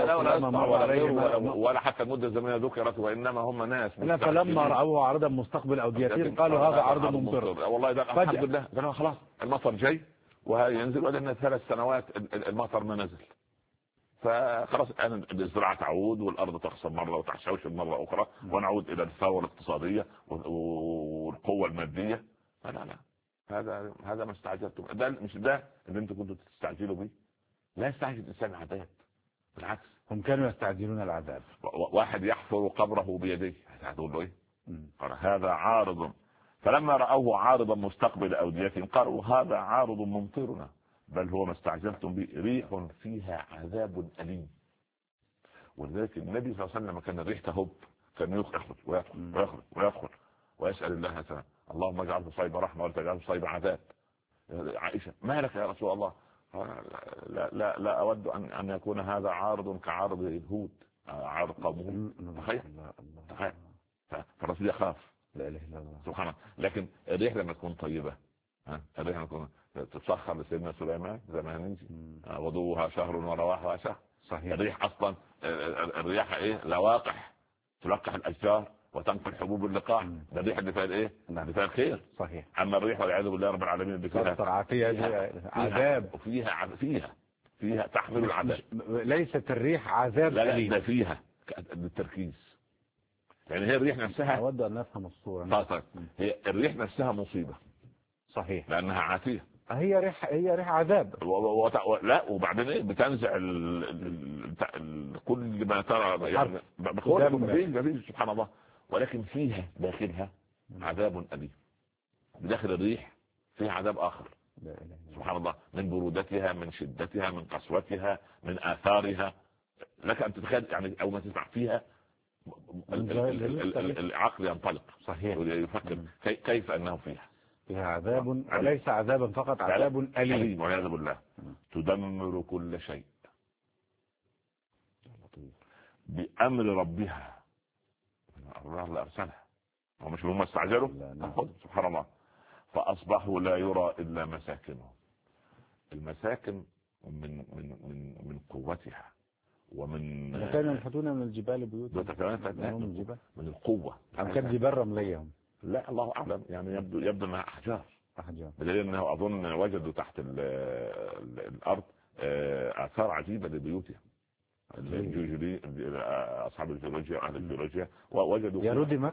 ولا حتى المدة الزمنية ذكرت، وإنما هم ناس. لا فلما رأوه عرضا مستقبل أوديتهم قالوا هذا عرض ممطر. والله ده الحمد لله، قالوا خلاص المطر جاي وينزل، ولأن 3 سنوات المطر ما نزل، فخلاص الآن الزراعة تعود والأرض تخصب مرة وتحشوش مرة أخرى، ونعود إلى الثورة الاقتصادية والقوة المادية. لا هذا ما استعجلتم، ده مش ده اللي انتم كنتوا تستعجلوا به. لا يستعجل الإنسان عذاب، بالعكس هم كانوا يستعجلون العذاب. واحد يحفر قبره بيديه، هتقول له ايه؟ قال هذا عارض، فلما رأوه عارضا مستقبل أوديتهم قالوا هذا عارض ممطرنا بل هو ما استعجلتم به ريح فيها عذاب أليم. ولذلك النبي صلى الله عليه وسلم كان الريح تهب، كان يخرج ويدخل ويسأل الله تعالى اللهم اجعله صيب رحمة ولا تجعله صيب عذاب. عائشة ما لك يا رسول الله؟ لا أود أن يكون هذا عارض كعارض الهود، عارض قوم هود. تخيل. فالرسول يخاف. لا إله إلا الله سبحان الله. لكن الريح لما تكون طيبة، الريح لما تكون تتسخر لسيدنا سليمان زي ما هنجي غدوها شهر ورواحها شهر. صحيح. الريح أصلا الرياح إيه؟ لواقح تلقح الأشجار وتنقل حبوب اللقاح. ده الريح اللي فيها الايه؟ اللي فيها الخير. صحيح. اما الريح والعياذ بالله رب العالمين اللي فيها عذاب، فيها تحمل العذاب. ليست الريح عذاب. لا ده فيها بالتركيز، يعني هي الريح نفسها. اود ان نفهم الصوره. طيب هي الريح نفسها مصيبه. صحيح. لانها عاتيه. هي ريح عذاب. لا وبعدين ايه؟ بتنزع كل ما ترى يعني بخور سبحان الله. ولكن فيها داخلها عذاب أليم. بداخل الريح فيها عذاب آخر. سبحان الله، من برودتها، من شدتها، من قسوتها، من آثارها. لك أن تتخيل يعني أو ما تسمع فيها العقل ينطلق. صحيح. يفكر كيف أنه فيها عذاب، وليس عذابا فقط، عذاب أليم والعياذ بالله. تدمر كل شيء بأمر ربها. الله اللي أرسلها، ومش هم استعجلوا. سبحان الله. فأصبحوا لا يرى إلا مساكنهم. المساكن من قوتها ومن كانوا ينحتون من الجبال بيوت. من القوة. كانت جبال رملية. لا الله أعلم، يعني يبدو أنها أحجار. بدليل أنه أظن وجدوا تحت الأرض آثار عجيبة لبيوتها. الجيولوجيين أصحاب الجيولوجيا أهل الجيولوجيا وجدوا يا ردمت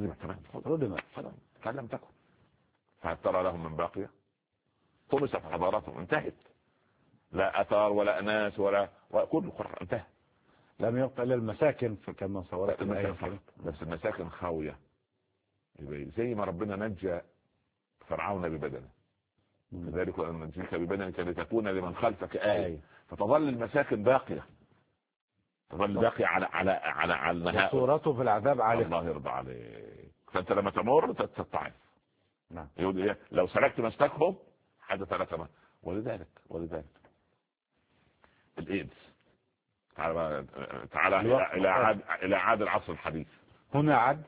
كان لم تكن. فهترى لهم من باقية؟ طمست حضاراتهم، انتهت. لا أثار ولا أناس ولا كل انتهى. لم يبقى إلا المساكن كما صورت الآية. بس المساكن خاوية، زي ما ربنا نجى فرعون ببدنه، كذلك أن ننجيك ببدنك لتكون لمن خلفك آية. فتظل المساكن باقية، تظل باقية على النهاية. صورته في العذاب عالية. الله يرضى عليك. فأنت لما تمر تتضعف. نعم. يقول لو سلكت مسلكهم حدث لك. ولذلك الإيدز. تعالى إلى عاد العصر الحديث. هنا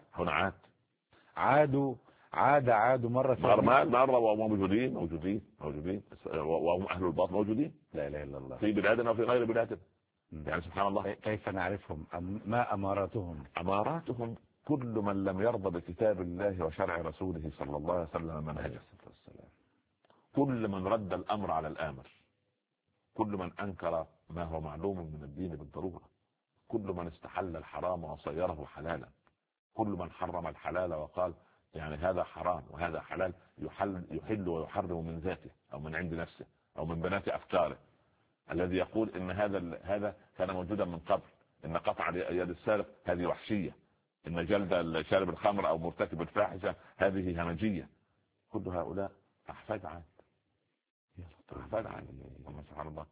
عاد مرة وموجودين وهم أهل الباطل موجودين. لا إله إلا الله. في بلادنا وفي غير بلادنا. يعني سبحان الله. كيف نعرفهم؟ ما أماراتهم؟ أماراتهم كل من لم يرضى بكتاب الله وشرع رسوله صلى الله عليه وسلم منهجه. كل من رد الأمر على الآمر، كل من أنكر ما هو معلوم من الدين بالضرورة، كل من استحل الحرام وصيره حلالا، كل من حرم الحلال وقال يعني هذا حرام وهذا حلال، يحل ويحرم من ذاته أو من عند نفسه أو من بنات أفكاره. الذي يقول إن هذا كان موجودا من قبل، إن قطع يد السارق هذه وحشية، إن جلد شارب الخمر أو مرتكب الفاحشة هذه همجية. كل هؤلاء احفاد عاد. احفاد عاد سبحان الله.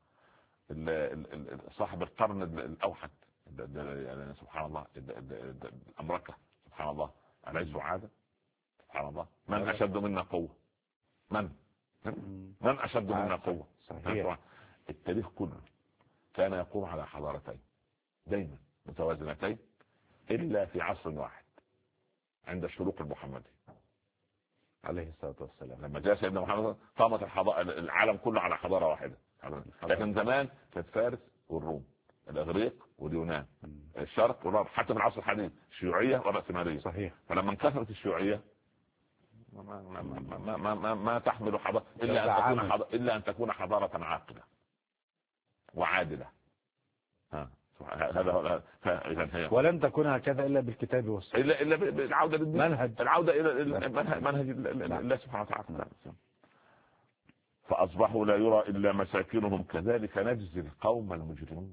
صاحب القرن الاوحد يعني سبحان الله الامركه سبحان الله أليسوا عادة سبحان الله. من اشد منا قوه؟ من اشد منا قوه؟ صحيح. التاريخ كله كان يقوم على حضارتين دائما متوازنتين الا في عصر واحد عند الشروق المحمدي عليه الصلاة والسلام. لما جاء سيدنا محمد قامت العالم كله على حضارة واحدة. لكن زمان كانت فارس والروم، الإغريق واليونان، الشرق والغرب، حتى في العصر الحديث الشيوعية والرأسمالية. صحيح. فلما انكثرت الشيوعية ما تحمل حضارة إلا أن تكون حضارة عاقلة وعادلة. هذا ولن تكون هكذا الا بالكتاب والسنه، الا بالعوده للدين، العوده الى منهج الله سبحانه وتعالى. فاصبحوا لا يرى الا مساكنهم كذلك نجزي القوم المجرمين.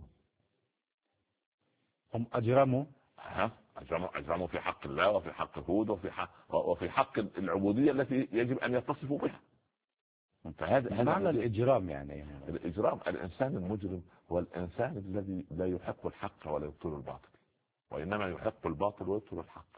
هم اجرموا في حق الله وفي حق هود وفي حق العبوديه التي يجب ان يتصفوا بها. هذا معنى الإجرام. يعني الإجرام الإنسان المجرم هو الإنسان الذي لا يحق الحق ولا يبطل الباطل، وإنما يحق الباطل ويبطل الحق.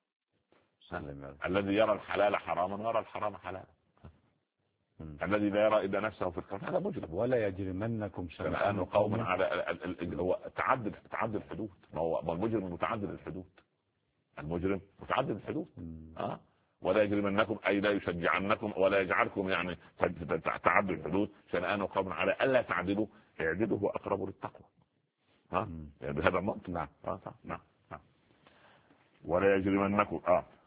الذي يرى الحلال حراما ويرى الحرام حلالا. الذي لا يرى إلا نفسه في الكون هذا مجرم. ولا يجرمنكم شنآن قوم على هو تعدد الحدود. ما هو المجرم متعدد الحدود. المجرم متعدد الحدود. ولا يجرمنكم أي لا يشجعنكم ولا يجعلكم يعني تعدوا الحدود شنآن قوم على ألا تعدلوا اعدلوا هو أقرب للتقوى. يعني بهذا المنطق. نعم. ولا يجرمنكم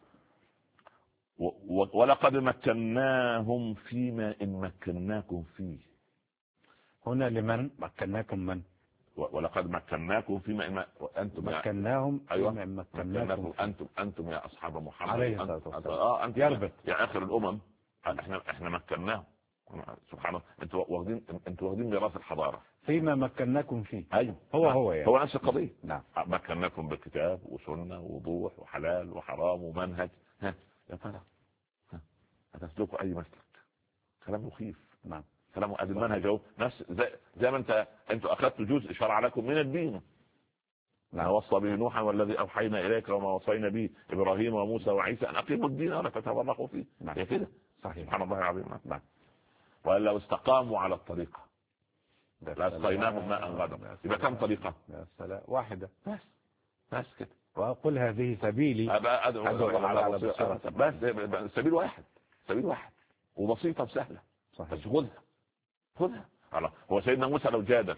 ولقد مكناهم فيما إن مكناكم فيه. هنا لمن مكناكم؟ من؟ ولقد مكناكم فيما إن أنتم مكناهم أيوة. فيما إن مكناكم أنتم يا أصحاب محمد عليه الصلاة والسلام. أنت يا آخر الأمم. احنا مكناهم سبحان الله. انتوا واخدين ميراث الحضارة فيما مكناكم فيه. أيوة. هو يعني. هو نفس القضية. نعم. مكناكم بكتاب وسنة ووضوح وحلال وحرام ومنهج. يا ترى هتسلكوا أي مسلك؟ كلام مخيف. نعم. كلام ادي المنهج اهو نفس زي ما انتوا اخذتوا جزء شرع لكم من الدين. ما وصى به نوحا والذي اوحينا اليك وما وصينا به ابراهيم وموسى وعيسى ان اقيموا الدين ولا تتفرقوا فيه. هي كده. صحيح. سبحان الله العظيم. نعم. وان لو استقاموا على الطريقه لاسقيناهم ماء غدقا. يبقى كم طريقه؟ يا سلام. واحده بس كده. واقول هذه سبيلي ادعو على بس سبيل واحد وبسيطه وسهله. بس خذها. هو سيدنا موسى لو جادل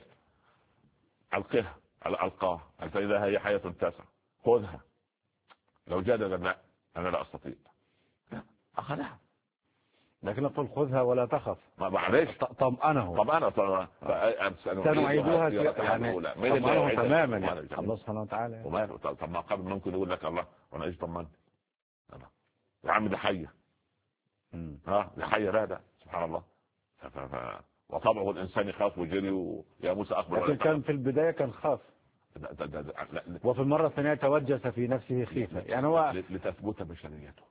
ألقاها فإذا هي حياة تسعى. خذها. لو جادل لا أنا لا أستطيع. لا أخذها. لكن أقول خذها ولا تخف. ما معلش. طمأنه سنعيدها يعني تماما يعني. الله سبحانه وتعالى. وماله. طب ما قبل ممكن يقول لك الله وأنا إيش طمنت يا عم ده حية. ده حية لا سبحان الله. وطبعه الإنسان يخاف وجري ويا موسى أقبل. لكن كان في البداية كان خاف. وفي المرة الثانية توجس في نفسه خيفة. يعني هو لتثبت بشريته.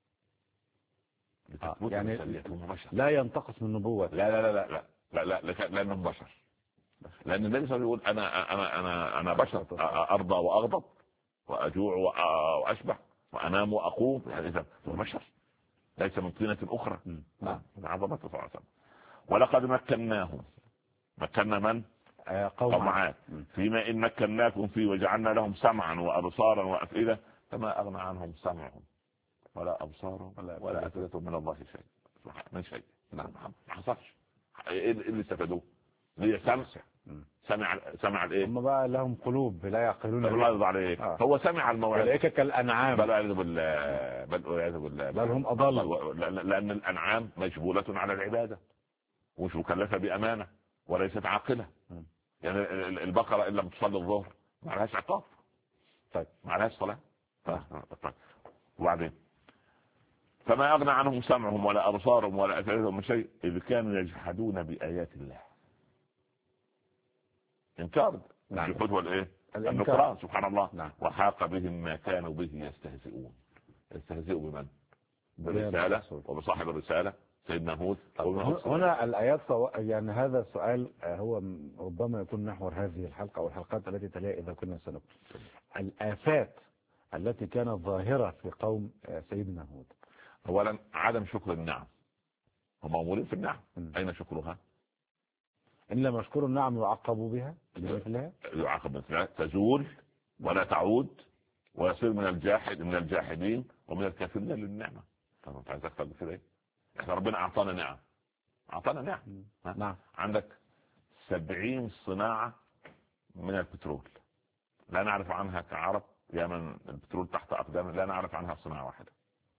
يعني لا ينتقص من نبوة. لا لأنه بشر. لأن النبي صلى الله عليه وسلم يقول أنا بشر أرضى وأغضب وأجوع وأشبع وأنام وأقوم. يعني هو بشر ليس من طينة أخرى. عظمته صلى الله عليه وسلم. ولقد مكناهم. مكنا من؟ قوم عاد. فيما إن مكناكم فيه وجعلنا لهم سمعا وأبصارا وأفئدة فما أغنى عنهم سمعهم ولا أبصارهم ولا أفئدتهم من الله شيء. من شيء. ما حصلش. إيه اللي استفادوه؟ سمع الايه؟ هم بقى لهم قلوب لا يعقلون. الله يرضى عليك. هو سمع الموعظة. اولئك كالانعام بل والعياذ بالله بل هم اضل. لان الانعام مجبولة على العبادة ومش مكلفة بامانة وليست عاقلة. يعني البقرة ان لم تصلي الظهر ما لهاش عقاب. طيب ما لهاش صلاة. طيب وبعدين فما اغنى عنهم سمعهم ولا ابصارهم ولا افئدتهم من شيء اذ كانوا يجحدون بايات الله. انكار. الجحود هو الايه؟ النكران. سبحان الله. وحاق بهم ما كانوا به يستهزئون. يستهزئوا بمن؟ بالرسالة وبصاحب الرسالة سيدنا هود. هنا الآيات يعني هذا السؤال هو ربما يكون محور هذه الحلقة أو الحلقات التي تليها إذا كنا سنكتب. الآفات التي كانت ظاهرة في قوم سيدنا هود. أولا عدم شكر النعم، هم مأمورين في النعم، أين شكرها؟ إن لم يشكروا النعم يعاقبوا بها بمثلها، يعاقب مثلها، تزول ولا تعود ويصير من الجاحدين ومن الكافرين للنعمة. طب انت عايز اكتر من كده ايه؟ احنا ربنا اعطانا نعم. نعم. عندك 70 صناعة من البترول لا نعرف عنها كعرب، يا من البترول تحت اقدامنا لا نعرف عنها صناعة واحدة.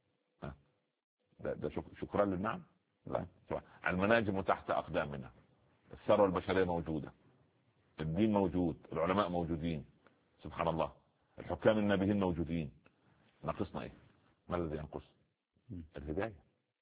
ده شكرا للنعم؟ لا. المناجم تحت اقدامنا، الثروة البشرية موجودة، الدين موجود، العلماء موجودين، سبحان الله، الحكام النبيين موجودين، ناقصنا ايه؟ ما الذي ينقص؟ الهداية.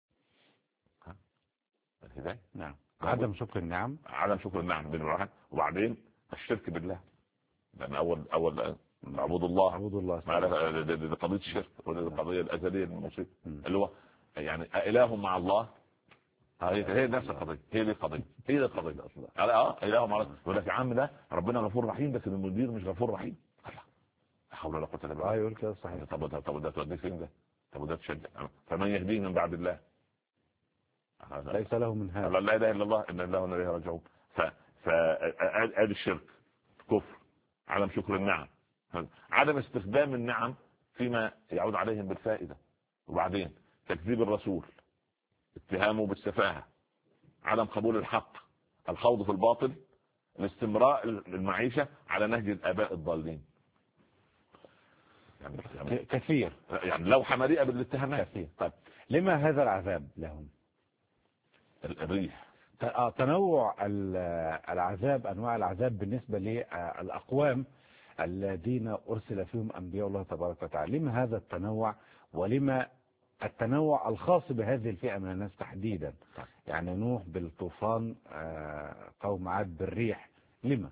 الهداية. نعم. عدم شكر النعم، عدم شكر النعم بالواحد. وبعدين الشرك بالله، لان اول عبود الله دي قضية الشرك، ودي القضية الازلية المصيبة اللي هو يعني اله مع الله. هي نفس القضية، هي دي القضية اصلا. اله مع الله، يقول لك يا عم ده ربنا غفور رحيم بس المدير مش غفور رحيم. لا حول ولا قوة الا بالله. يقول كده صحيح. طب ده توديك فين ده؟ طب ده تشجع، فمن يهديه من بعد الله ليس له من هذا. لا اله الا الله ان الله اليه راجعون. فادي الشرك، كفر، عدم شكر النعم، عدم استخدام النعم فيما يعود عليهم بالفائدة. وبعدين تكذيب الرسول، اتهامه بالسفاهة، عدم قبول الحق، الخوض في الباطل، الاستمراء المعيشة على نهج الآباء الضالين. يعني كثير، يعني لوحة مليئة بالاتهامات. كثير. طيب لما هذا العذاب لهم؟ الريح، تنوع العذاب، أنواع العذاب بالنسبة للأقوام الذين أرسل فيهم أنبياء الله تبارك وتعالى. لما هذا التنوع، ولما التنوع الخاص بهذه الفئة من الناس تحديدا؟ يعني نوح بالطوفان، قوم عاد بالريح، لما؟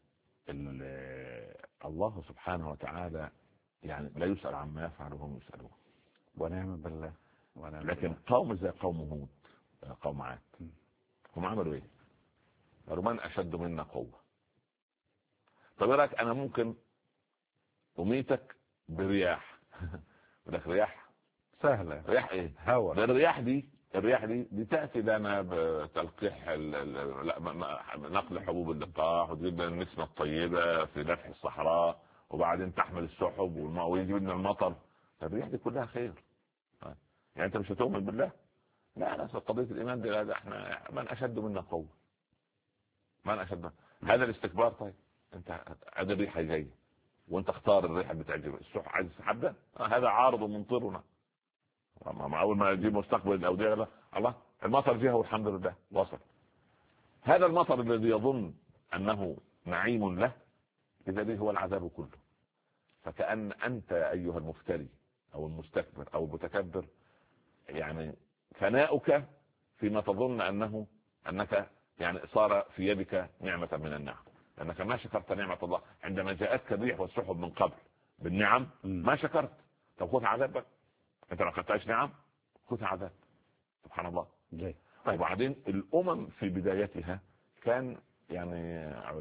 الله سبحانه وتعالى يعني لا يسأل عما يفعل وهم يسألون. ونعم بالله. لكن قوم زي قوم هود، قوم عاد، هم عملوا ايه؟ قالوا من اشد منا قوة. طب ايه رايك انا ممكن اميتك برياح؟ لك رياح سهلة. رياح ايه؟ هواء. الرياح دي تأتي لنا بتلقيح نقل حبوب اللقاح، وتجيب لنا النسمة الطيبة في دفع الصحراء، وبعدين تحمل السحب والماء ويجيب لنا المطر. الرياح دي كلها خير. يعني انت مش هتؤمن بالله؟ لا قضية الإيمان دي احنا من أشد منا قوة، من أشد هذا الاستكبار. طيب انت هذا الريحة جاية وانت اختار الريحة بتعجبك، السحب عايز السحب ده، هذا عارض ممطرنا. اول ما يجي مستقبل الأودية الله المطر جه والحمد لله وصل. هذا المطر الذي يظن أنه نعيم له، إذا به هو العذاب كله. فكأن أنت أيها المفتري أو المستكبر أو المتكبر، يعني فناؤك فيما تظن أنك يعني صار في يدك نعمة من النعم، لأنك ما شكرت نعمة الله. عندما جاءتك الريح والسحب من قبل بالنعم ما شكرت، طب خذ عذابك. انت ما خدتهاش نعم، خذ عذاب. سبحان الله. طيب وبعدين الأمم في بدايتها كان يعني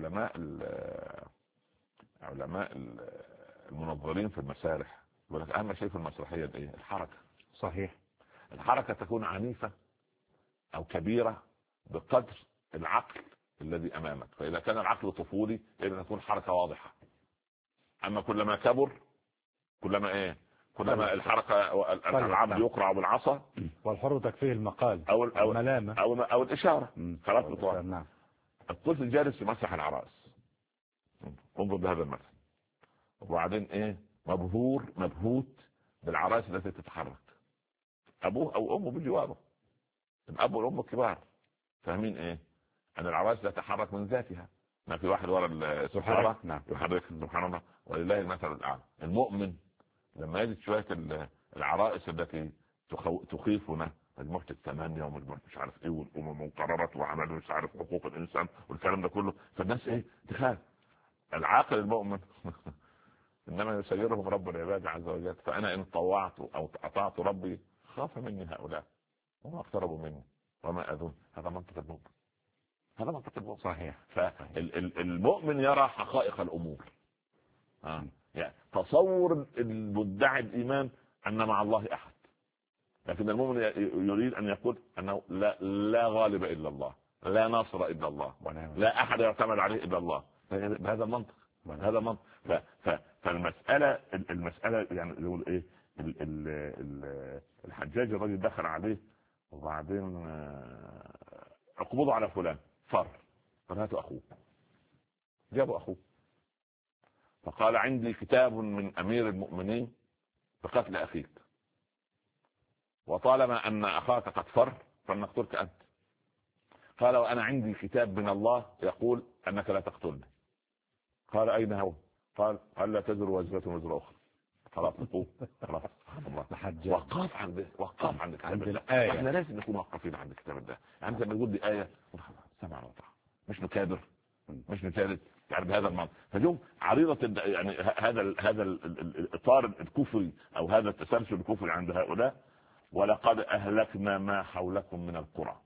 علماء المنظرين في المسارح يقول لك أهم شيء في المسرحية دي الحركة. صحيح. الحركة تكون عنيفة أو كبيرة بقدر العقل الذي أمامك. فإذا كان العقل طفولي إذا تكون حركة واضحة. أما كلما كبر كلما الحركة العبد يقرع بالعصا، والحر تكفيه المقال أو الملامة أو الإشارة. خلاص بطوال. نعم. الطفل جالس في مسرح العراس، انظر بهذا المثل، وبعدين مبهوت بالعراس التي تتحرك. أبوه أو أمه بجواره، الأب والأم كبار فاهمين أن العراس لا تتحرك من ذاتها، ما في واحد وراء السحارة يحرك. سبحان الله ولله المثل الأعلى. المؤمن لما يجد شوية العرائس التي تخيفنا، مجموعة الثمانية ومجموعة مش عارف والأمم وقرارات وعمل مش عارف حقوق الإنسان والكلام ده كله، فالناس تخاف. العاقل المؤمن إنما يسيرهم رب العباد عز وجل. فأنا إن طوعت أو أطعت ربي خاف مني هؤلاء وما اقتربوا مني. وما أذون. هذا منطق المؤمن، هذا منطق المؤمن. صحيح. فالمؤمن يرى حقائق الأمور. يعني تصور المدعي الإيمان أن مع الله أحد، لكن المؤمن يريد أن يقول أنه لا غالب إلا الله، لا ناصر إلا الله، لا أحد يعتمد عليه إلا الله. بهذا المنطق، هذا منطق. فالمسألة يعني يقول إيه، الحجاج الرجل دخل عليه وبعدين اقبضوا على فلان، فهاتوا أخوه. جابوا أخوه فقال عندي كتاب من أمير المؤمنين بقتل أخيك، وطالما أن أخاك قد فر فلنقتلك أنت. قال وأنا عندي كتاب من الله يقول أنك لا تقتلني. قال أين هو؟ قال لا تزر وزرة وزر أخرى. خلاص نقول خلاص. وقف عند الكتاب الآية. احنا لازم نكون واقفين عند الكتاب ده. يعني انت بتقول لي آية سمع وطاعة، مش نكابر، مش نثالث يعني بهذا المعنى. فاليوم عريضة يعني هذا الإطار الكفري أو هذا التسلسل الكفري عند هؤلاء. ولقد أهلكنا ما حولكم من القرى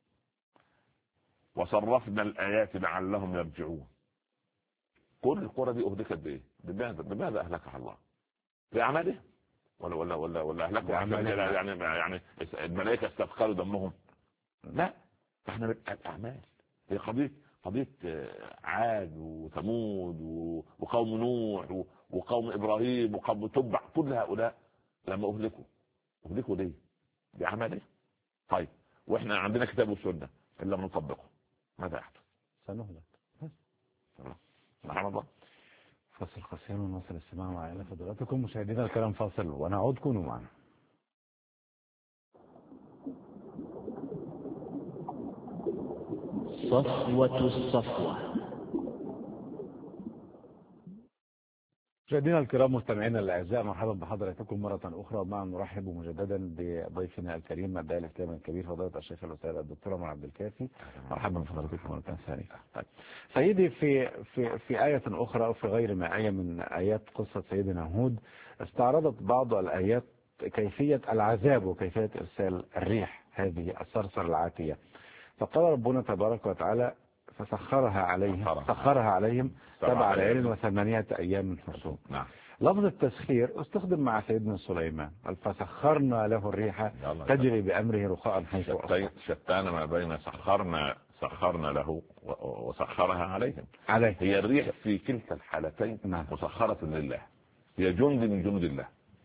وصرفنا الآيات لعلهم يرجعون. كل القرى دي أهلكت بإيه؟ بماذا أهلكها الله؟ بأعمالهم ولا أهلكوا يعني الملائكة استثقلوا دمهم؟ لا، احنا بالأعمال. هي قضية عاد وثمود وقوم نوح وقوم إبراهيم وقوم تبع، كل هؤلاء لما أهلكوا ليه؟ بأعمالهم. طيب وإحنا عندنا كتاب وسنة إلا نطبقه، ماذا يحدث؟ سنهلك. سبحان الله. فاصل قصير ونواصل الاستماع مع فضلاتكم مشاهدينا الكرام. فاصل ونعود، كونوا معنا. صفوة الصفوة. مشاهدينا الكرام مستمعينا الاعزاء، مرحبا بحضراتكم مره اخرى. معنا نرحب مجددا بضيفنا الكريم الداعي الاسلامي الكبير فضيله الشيخ الاستاذ الدكتور عمر عبد الكافي. مرحبا بحضراتكم مره ثانيه. سيدي في آية أخرى أو في غير ما آية من آيات قصة سيدنا هود استعرضت بعض الآيات كيفية العذاب وكيفية إرسال الريح هذه الصرصر العاتية. فقال ربنا تبارك وتعالى فسخرها عليهم 7 ليال و8 أيام حسوم. نعم. لفظ التسخير استخدم مع سيدنا سليمان، فسخرنا له الريح تجري بأمره رخاء حيث أصبح. شتان ما بين سخرنا له وسخرها عليهم. هي الريح في كلتا الحالتين مسخرة لله، هي جند من جند الله.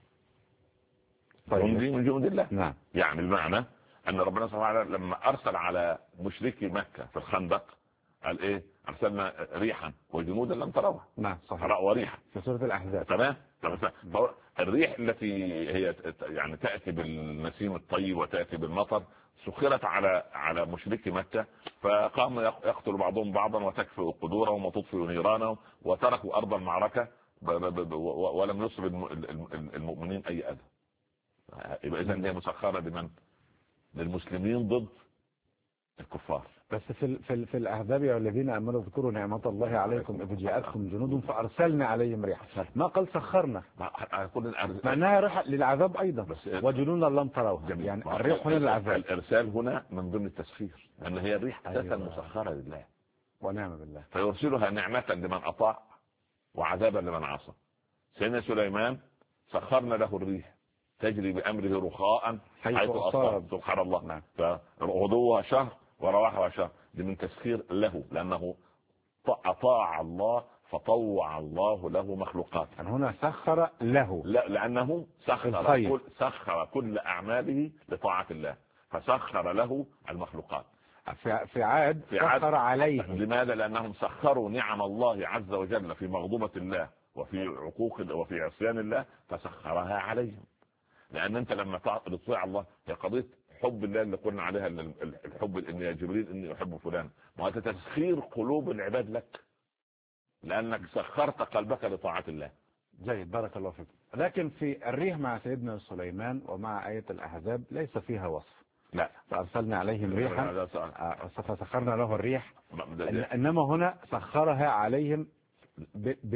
جند من جند الله. نعم. يعني المعنى أن ربنا سبحانه وتعالى لما أرسل على مشركي مكة في الخندق قال إيه؟ أرسلنا ريحا وجنودا لم تروها. نعم صحيح. وريحا في سورة الأحزاب. تمام. الريح التي هي يعني تأتي بالنسيم الطيب وتأتي بالمطر سخرت على مشركي مكة، فقاموا يقتل بعضهم بعضا وتكفئ قدورهم وتطفئ نيرانهم وتركوا أرض المعركة ولم يصب المؤمنين أي أذى. يبقى إذن هي مسخرة لمن؟ للمسلمين ضد الكفار. بس في الأحزاب يا الذين آمنوا اذكروا نعمة الله عليكم إذ جاءتكم جنود فأرسلنا عليهم ريحا. ما قال سخرنا، معناها ريح للعذاب أيضا وجنودا لم تروها. يعني الريح هنا للعذاب، الإرسال هنا من ضمن التسخير، لأن هي الريح أساسا مسخرة لله ونعم بالله، فيرسلها نعمة لمن أطاع وعذابا لمن عصى. سيدنا سليمان سخرنا له الريح تجري بأمره رخاء حيث أصاب. سبحان الله. فغدوها شهر ورواحها شهر، دي من تسخير له، لأنه أطاع الله فطوع الله له مخلوقات. يعني هنا سخر له، لا، لأنه سخر كل أعماله لطاعة الله، فسخر له المخلوقات. في عاد سخر عليه. لماذا؟ لأنهم سخروا نعم الله عز وجل في مغضوبة الله وفي عقوق وفي عصيان الله فسخرها عليهم. لأن أنت لما تطيع الله، هي قضية حب الله اللي قلنا عليها، الحب إن يا جبريل إني أحب فلان، ما أنت تسخير قلوب العباد لك لأنك سخرت قلبك لطاعة الله. جيد، بارك الله فيك. لكن في الريح مع سيدنا سليمان ومع آية الأحزاب ليس فيها وصف. لا، فأرسلنا عليهم ريحا فسخرنا له الريح، إنما هنا سخرها عليهم بالوقت.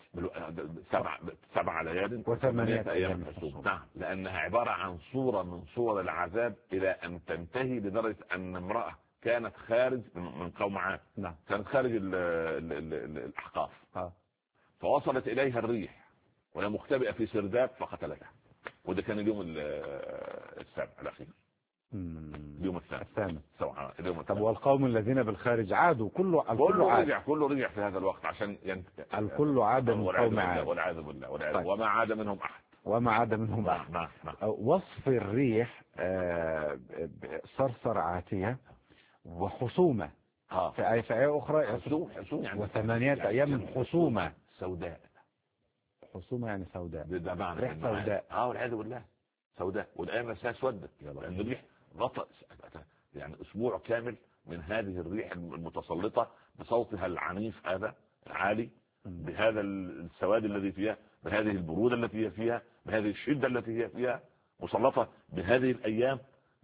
سبع ليال وثمانية أيام حسوما. نعم، لأنها عبارة عن صورة من صور العذاب إلى أن تنتهي لدرجة أن امرأة كانت خارج من قوم عاد. نعم. كانت خارج الأحقاف. فوصلت إليها الريح وهي مختبئة في سرداب فقتلتها. وده كان اليوم السابع الأخير. اليوم الثامن. طب والقوم الذين بالخارج عادوا كله رجع في هذا الوقت عشان الكل عاد من قوم عاد والعياذ بالله. طيب. وما عاد منهم أحد. نعم. وصف الريح صرصر عاتية وخصومة في آية أخرى حسوم يعني وثمانية أيام حسومة سوداء. حسومة يعني سوداء. ده معنى ريح سوداء. والعياذ بالله سوداء. والآية نفسها اسودت لأن الريح غطى يعني أسبوع كامل من هذه الريح المتسلطة بصوتها العنيف هذا العالي، بهذا السواد الذي فيها، بهذه البرودة التي هي فيها، بهذه الشدة التي هي فيها، مسلطة بهذه الأيام.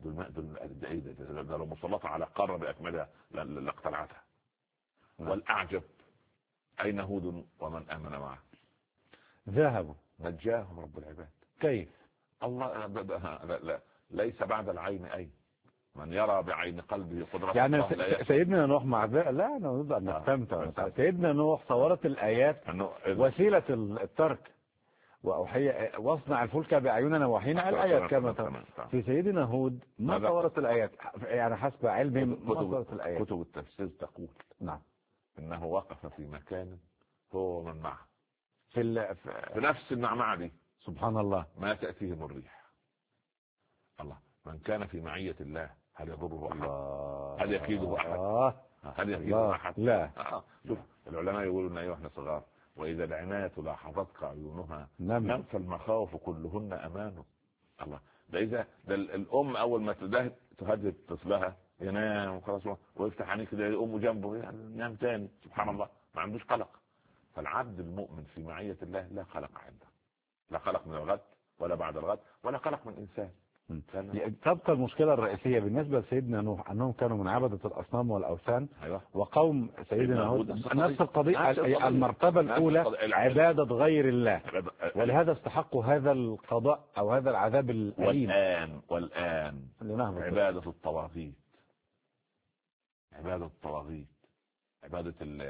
لو مسلطة على قارة بأكملها لاقتلعتها. والأعجب أين هود ومن آمن معه؟ ذهبوا نجاهم رب العباد. كيف؟ الله لا ليس بعد العين أي من يرى بعين قلبه قدرة يعني الله. سيدنا نوح مع ذلك لا أنا نقدر نستمتع. سيدنا نوح صورت الآيات وسيلة الترك وأوحي واصنع الفلك بأعيننا وحينا الآيات كما في سيدنا هود ما صورت الآيات يعني حسب علمي ما صورت الآيات. كتب التفسير تقول نعم إنه وقف في مكان هو ومن معه في نفس المعمعة دي. سبحان الله. ما تأتيهم الريح. الله من كان في معية الله هل يضره أحد؟ هل يكيده أحد؟ لا. شوف العلماء يقولون إن أيها احنا صغار وإذا العناية لاحظتك عيونها نم فالمخاوف كلهن أمانه. الله ده إذا ده الأم أول ما تهدد طفلها ينام وخلاص ويفتح عينيه كده أمه جنبه ينام تاني. سبحان الله ما عندوش قلق. فالعبد المؤمن في معية الله لا قلق عنده، لا قلق من الغد ولا بعد الغد ولا قلق من إنسان. تبقى المشكلة الرئيسية بالنسبة لسيدنا نوح أنهم كانوا من عبدة الأصنام والأوثان. وقوم سيدنا هود نفس القضية. المرتبة الأولى عبادة غير الله ولهذا استحقوا هذا القضاء أو هذا العذاب الأليم. والآن عبادة الطواغيت، عبادة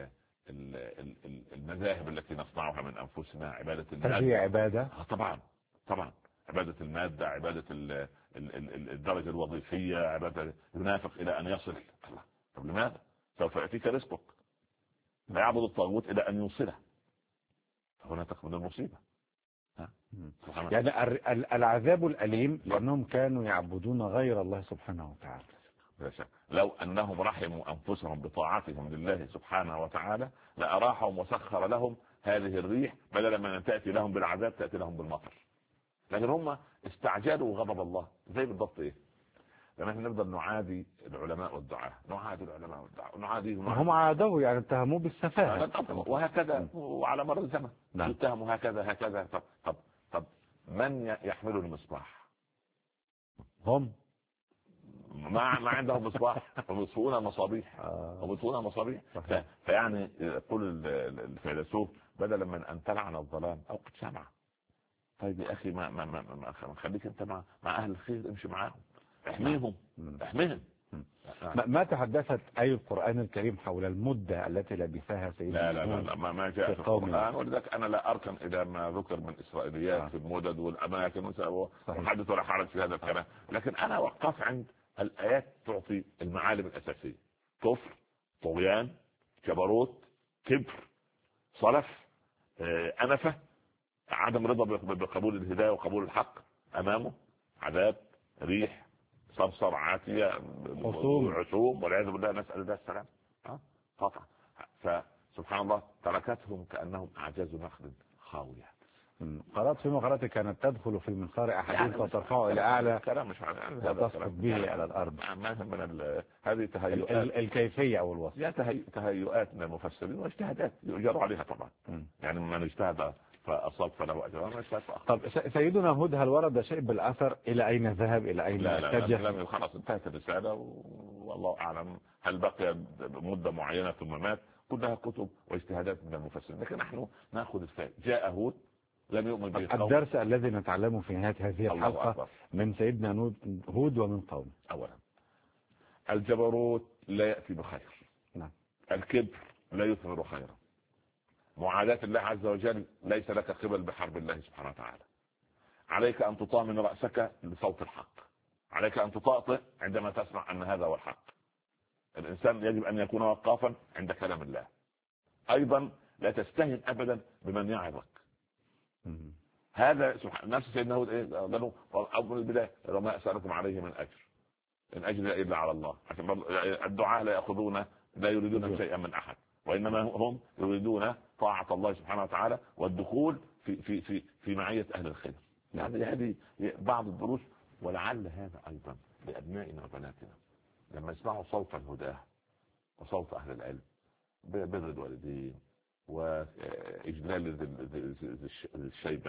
المذاهب التي نصنعها من أنفسنا، عبادة هذه عبادة طبعا عبادة المادة، عبادة الدرجة الوظيفية، عبادة ينافق إلى أن يصل. الله طب لماذا؟ سوف يأتيك رزقك. لا يعبد الطاغوت إلى أن يوصله فهنا تكمن المصيبة. يعني العذاب الأليم لأنهم كانوا يعبدون غير الله سبحانه وتعالى. لو أنهم رحموا أنفسهم بطاعتهم لله سبحانه وتعالى لأراحهم وسخر لهم هذه الريح بدلا من أن تأتي لهم بالعذاب تأتي لهم بالمطر. لكن هم استعجلوا غضب الله. زي بالضبط ايه لما احنا نقدر نعادي العلماء والدعاة، هم عادوا يعني اتهموه بالسفاهة وهكذا وعلى مر الزمن يتهموا هكذا. طب من يحمل المصباح؟ هم ما عندهم مصباح ومطفئون مصابيح. فيعني يقول الفيلسوف بدلا من ان تلعن الظلام اوقد شمعة. طيب يا اخي ما خليك انت مع اهل الخير، امشي معاهم احميهم. ما تحدثت آية القرآن الكريم حول المدة التي لبثها سيدنا لا ما جاء في القرآن. ولذلك انا لا اركن الى ما ذكر من اسرائيليات في المدد والاماكن وحدث ولا حرج في هذا الكلام. لكن انا وقف عند الايات تعطي المعالم الاساسيه: كفر، طغيان، جبروت، كبر، صلف، انفه، عدم رضا بقبول الهداية وقبول الحق امامه، عذاب، ريح، صرصر عاتية، عصوم والعياذ بالله، نسأل الله السلام. قطع. فسبحان الله تركتهم كأنهم أعجاز نخل خاوية. قرأت في مقالتي كانت تدخل في منصار أحدهم وترفعه إلى أعلى وتسقط به على الأرض. هذه تهيؤات الكيفية أو الوصف. تهيؤات من المفسرين واجتهادات يجروا عليها طبعا. يعني من اجتهد فأصاب فله أجر. طب سيدنا هود هل ورد شيء بالأثر إلى أين ذهب إلى أين اتجه؟ لا خلاص انتهت الرسالة والله أعلم هل بقي مدة معينة ثم مات كلها كتب واجتهادات من المفسرين، لكن نحن ناخذ الفائدة. جاء هود لم يؤمن به قوم. الدرس الذي نتعلمه في نهاية هذه الحلقة من سيدنا هود ومن قومه. أولا الجبروت لا يأتي بخير. نعم. الكبر لا يثمر خيرا. معاداة الله عز وجل ليس لك قبل بحرب الله سبحانه وتعالى. عليك أن تطامن رأسك لصوت الحق، عليك أن تطأطئ عندما تسمع أن هذا هو الحق. الإنسان يجب أن يكون وقافا عند كلام الله. أيضا لا تستهن أبدا بمن يعظك. هذا سبحان نفس سيدنا هود قالوا أول البداية وما أسألكم عليه من أجر إن أجر إلا على الله. الدعاء لا يريدون شيئا من أحد، وإنما هم يريدون طاعة الله سبحانه وتعالى والدخول في معية أهل الخير. يعني هذه بعض الدروس، ولعل هذا أيضا لأبنائنا وبناتنا لما يسمعوا صوت الهداه وصوت أهل العلم بر الوالدين وإجلال الشيبة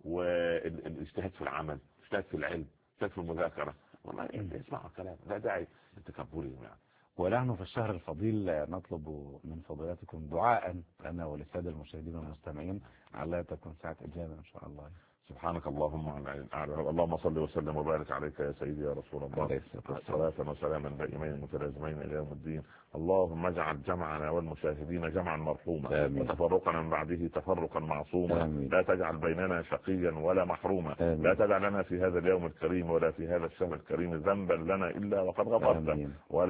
والاجتهاد في العمل، اجتهاد في العلم، اجتهاد في المذاكرة، والله يسمعوا الكلام لا داعي لتكبرهم. يعني ونحن في الشهر الفضيل نطلب من فضيلتكم دعاء لنا وللسادة المشاهدين والمستمعين على تكون ساعة إجابة إن شاء الله. سبحانك اللهم اللهم صل وسلم وبارك عليك يا سيدي يا رسول الله، صلاة وسلاما دائمين متلازمين إلى يوم الدين. اللهم اجعل جمعنا والمشاهدين جمعا مرحوما، وتفرقنا من بعده تفرقا معصوما. آمين. لا تجعل بيننا شقيا ولا محروما. آمين. لا تدع لنا في هذا اليوم الكريم ولا في هذا الشهر الكريم ذنبا لنا إلا وقد غفرته،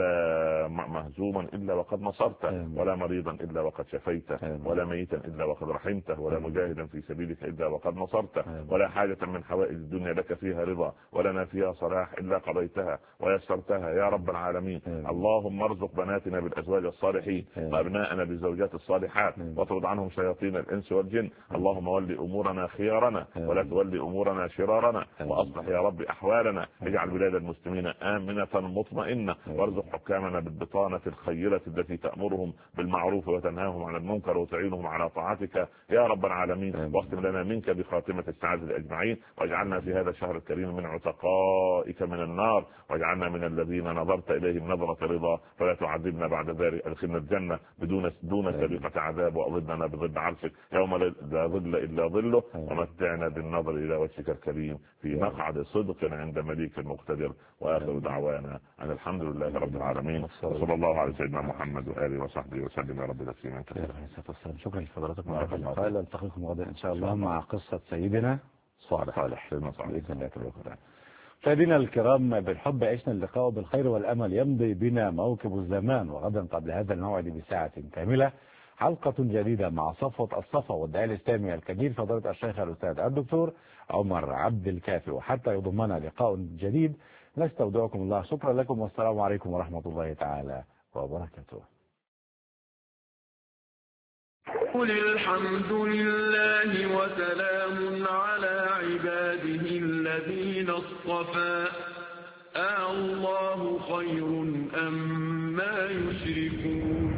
ولا مهزوما إلا وقد نصرته، ولا مريضا إلا وقد شفيته، ولا ميتا إلا وقد رحمته، ولا مجاهدا في سبيلك إلا وقد نصرته، ولا حاجة من حوائج الدنيا لك فيها رضا ولنا فيها صلاح إلا قضيتها ويسرتها يا رب العالمين. اللهم ارزق بناتنا بالأزواج الصالحين وأبناءنا بالزوجات الصالحات، واطرد عنهم شياطين الإنس والجن. اللهم ولي أمورنا خيارنا ولا تولي أمورنا شرارنا، وأصلح يا رب أحوالنا. اجعل بلاد المسلمين آمنة مطمئنة، وارزق حكامنا بالبطانة الخيرة التي تأمرهم بالمعروف وتنهاهم عن المنكر وتعينهم على طاعتك يا رب العالمين. واختم لنا منك بخاتمة السعادة أجمعين، واجعلنا في هذا الشهر الكريم من عتقائك من النار، واجعلنا من الذين نظرت إليهم نظرة رضا فلا تعذبنا بعد ذلك. ادخلنا الجنة دون سابقة عذاب، وأظلنا بظل عرشك يوم لا ظل إلا ظله، ومتعنا بالنظر إلى وجهك الكريم في مقعد صدق عند مليك مقتدر. وآخر دعوانا أن الحمد لله رب العالمين، وصلى الله على سيدنا محمد وآله وصحبه وسلم يا رب تسليما كثيرا. شكرا لفضلاتكم. نلتقيكم غدا إن شاء الله مع قصة سيدنا صالح بإذن الله تعالى. مشاهدينا الكرام، بالحب عشنا اللقاء بالخير والأمل يمضي بنا موكب الزمان، وغدا قبل هذا الموعد بساعة كاملة حلقة جديدة مع صفوة الصفوة والداعية الإسلامي الكبير فضيلة الشيخ الأستاذ الدكتور عمر عبد الكافي. وحتى يضمنا لقاء جديد نستودعكم الله. شكرا لكم والسلام عليكم ورحمة الله تعالى وبركاته. قل الحمد لله وسلام على عباده الذين اصطفى، الله خير أما يشركون.